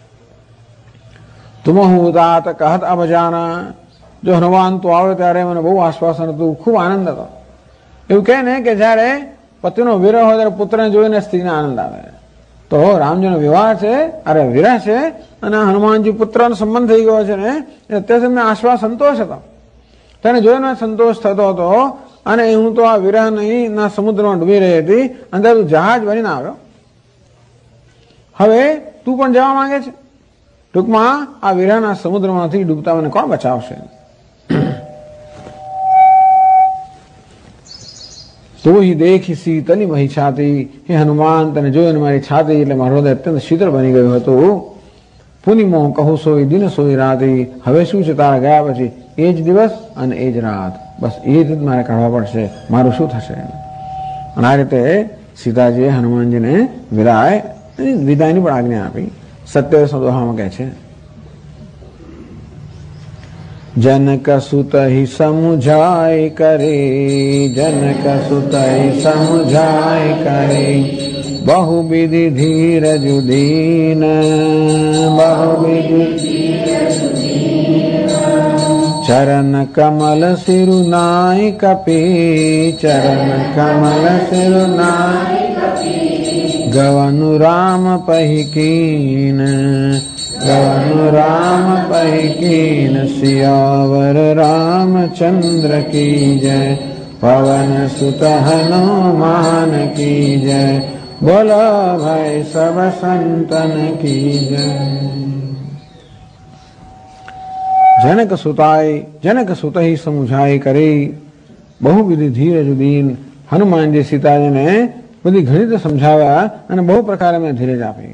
તુમ હું તાત કહત અબજાના. જો હનુમાન તું આવે ત્યારે મને બહુ આશ્વાસન હતું, ખૂબ આનંદ હતો. એવું કહે ને કે જયારે પતિનો વિરહ હોય ત્યારે પુત્રને જોઈને સ્ત્રીને આનંદ આવે. તો રામજીનો વિવાહ છે, અરે વિરહ છે, અને હનુમાનજી પુત્રનો સંબંધ થઈ ગયો છે ને, અત્યારે એમને આશ્વાસ સંતોષ હતો. તેને જોઈને સંતોષ થતો હતો. અને હું તો આ વિરહ નહીં ના સમુદ્રમાં ડૂબી રહી હતી, અંદર તું જહાજ બનીને આવ્યો, હવે તું પણ જવા માંગે છે. ટૂંકમાં આ વિરહના સમુદ્રમાંથી ડૂબતા મને કોણ બચાવશે. તો હિ દેખી શીતલી વહી છાતી. હે હનુમાન, તને જોઈને મારી છાતી એટલે મારું હૃદય અત્યંત શીતળ બની ગયું હતું. પુનિમો કહું સોઈ દિન સોઈ રાતી. હવે શું છે તારા ગયા પછી એ જ દિવસ અને એ જ રાત, બસ એ જ મારે કાઢવા પડશે, મારું શું થશે. અને આ રીતે સીતાજીએ હનુમાનજીને વિદાયની પણ આજ્ઞા આપી. 27 દોહામાં કહે છે, जनक सुत ही समुझाय करे, जनक सुत ही समुझाय करे, बहुविधि धीरज दीन, बहुविधि चरण कमल सिरुनाय कपी, चरण कमल सिरुनाय गवनु राम पहिकीन, गवनु राम पहिकीन, सियावर रामचंद्र की जय, पवन सुत हनुमान की जय, बोलो भाई सब संतन की जय. जनक सुत ही समुझाई करे, बहुविधि धीरज दीन. હનુમાનજી સીતાજીને બધી ઘણી રીતે સમજાવ્યા અને બહુ પ્રકારે એમને ધીરજ આપી.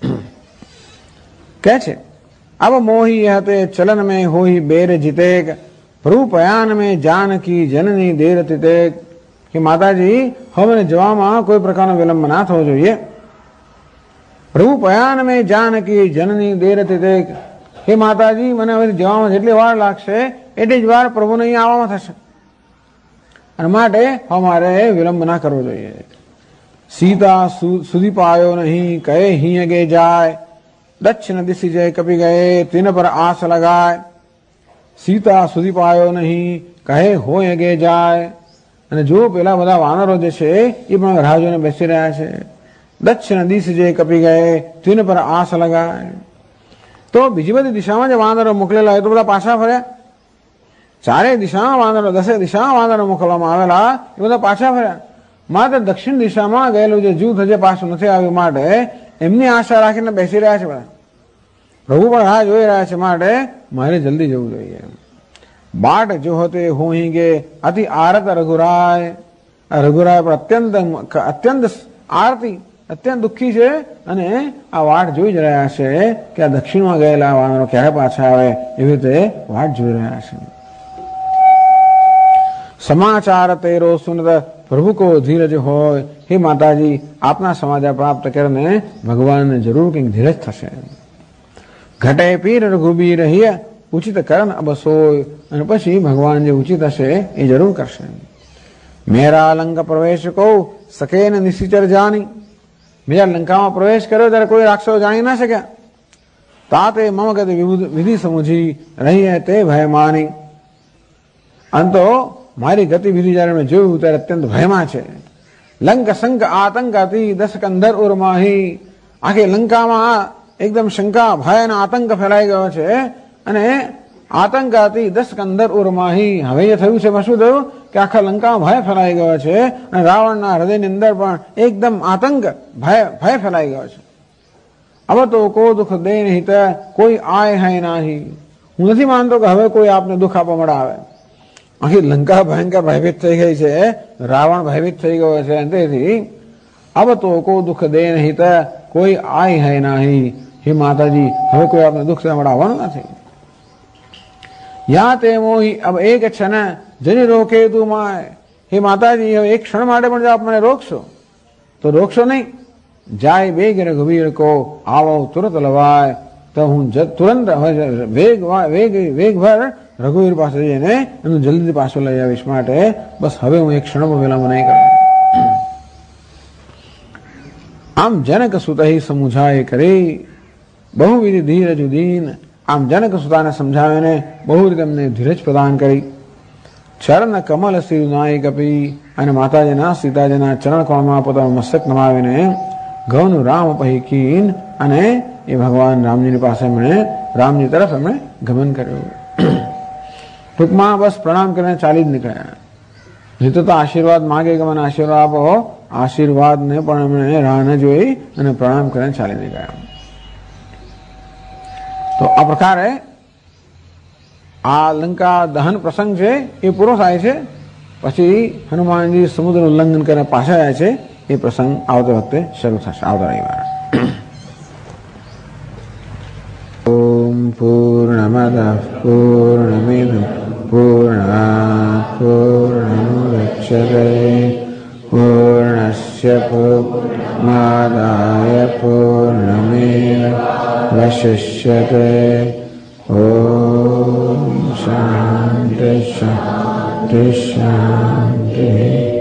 કહે છે, अब मोही हते चलन में होही बेर जितेक, प्रभु पयान में जानकी जननी देर तितेक. કે માતાજી હવે મને જવામાં કોઈ પ્રકારનો વિલંબ ના થવો જોઈએ. પ્રભુ પયાન મેં જાનકી જનની દેર તિતેક. હે માતાજી, મને હવે જવામાં જેટલી વાર લાગશે એટલી જ વાર પ્રભુને અહીં આવવામાં થશે, અને માટે અમારે વિલંબ ના કરવો જોઈએ. સીતા સુધી પાયો નહીં, કહે અહીં અગે જાય, દક્ષિણ દિશી જય કપી ગયે, તીન પર આસ લગાય. સીતા સુધી પાયો નહીં, કહે હોય અગે જાય. અને જો પેલા બધા વાનરો જે છે એ પણ રાહ જોઈને બેસી રહ્યા છે. દક્ષિણ દિશ જે કપી ગયે, તીન પર આસ લગાય. તો બીજી બધી દિશામાં જે વાનરો મોકલેલા હોય તો બધા પાછા ફર્યા. ચારેય દિશામાં વાનરો, 10 દિશામાં વાનરો મોકલવામાં આવેલા એ બધા પાછા ફર્યા. માત્ર દક્ષિણ દિશામાં ગયેલું જે જૂથ હજી પાછું નથી આવ્યું માટે એમની આશા રાખીને બેસી રહ્યા છે બધા. પ્રભુ પણ રાહ જોઈ રહ્યા છે, માટે મારે જલ્દી જવું જોઈએ. बाट जो होते होंगे अति आरत रघुराय. रघुराय पर અત્યંત આરતી, અત્યંત દુઃખી છે, અને આ વાટ જોઈ જ રહ્યા છે કે આ દક્ષિણમાં ગયેલા વાનરો ક્યારે પાછા આવે, એવી રીતે વાટ જોઈ રહ્યા છે. સમાચાર તેરો સુનત प्रभु को धीरज होय। हे माताजी आपना समाचार प्राप्त करने भगवान ने जरूर कंईक धीरज थशे। घटे पीर रघुबीर हिय उचित करण अब सोय। अने पछी भगवान जे उचित हशे ए जरूर करशे। मेरा लंका प्रवेश को सके न निशिचर जानी। मेरा लंका में प्रवेश कर्यो त्यारे कोई राक्षसो जाणी न शक्या। ताते मम गति विधि समुझी रही है ते भय मानी। अंतो मारी गतिविधि जયારે મેં જોયું ત્યારે અત્યંત ભયમાં છે। લંક શંક આતંક અતિ દસ કંદર ઉર્માહી। આખી લંકામાં એકદમ શંકા ભય અને આતંક ફેલાઈ ગયો છે અને આતંક અતિ દસ કંદર ઉર્માહી। હવે એ થયું છે શું થયું કે આખા લંકામાં ભય ફેલાઈ ગયો છે અને રાવણના હૃદયની અંદર પણ એકદમ આતંક ભય ફેલાઈ ગયો છે। अब तो को दुख दे नहीं तो कोई आय है नहीं। हूँ नहीं मानतो कि हवे कोई आपने दुख आपवा मळे आवे। आखी लंका भयंकर भयभीत थई गई है। रावण भयभीत थई गयो छे। तेथी अब तो को दुख दे नहीं तो कोई आय है नहीं। हे माताजी हवे कोई आपने दुख से मळाववानुं नथी। या ते मोही अब एक क्षण जनी रोके तू माय। हे माताजी हवे एक क्षण माटे पण जो आप मने रोकशो तो रोकशो नहीं। जाय वेग रघुवीर को आवो तुरंत लवाय। तो हूँ तुरंत वेग भर रघुवीर पास जईने एनु जल्दी पाछो लई आवीश माटे बस हवे हूँ एक क्षण विलंब नहीं करूं। आम जनक सुत ही समुझाए करे बहुविधि धीरज दीन। आम जनक सुताने समझावीने बहुविध तेमने धीरज प्रदान करी। चरण कमल श्री नाय कपी अने माताजीना सीताजीना चरण कमलमां पोतानुं मस्तक नमावीने गौनु राम पही कीन अने ए भगवान रामजी पास रामजी तरफ एमणे गमन कर्युं। टूंकमां बस प्रणाम करीने चाली ज निकळ्या। जीतो तो आशीर्वाद मांगे कि मने आशीर्वाद आपो। आशीर्वाद ने पण एमणे राह न जोई अने प्रणाम करीने चाली निकळ्या। तो आ प्रकारे आ लंका दहन प्रसंग छे ए पूरो थाय छे। पछी हनुमानजी समुद्र उल्लंघन करीने पाछा जाय छे। ये प्रसंग आवते वक्ते शुरू थशे आवता रविवार। ओम पूर्णमदः पूर्णमिदं पूर्णात् पूर्णमुदच्यते पूर्णस्य पूर्णमादाय पूर्णमेवावशिष्यते। ओम शान्ति शान्ति शान्ति।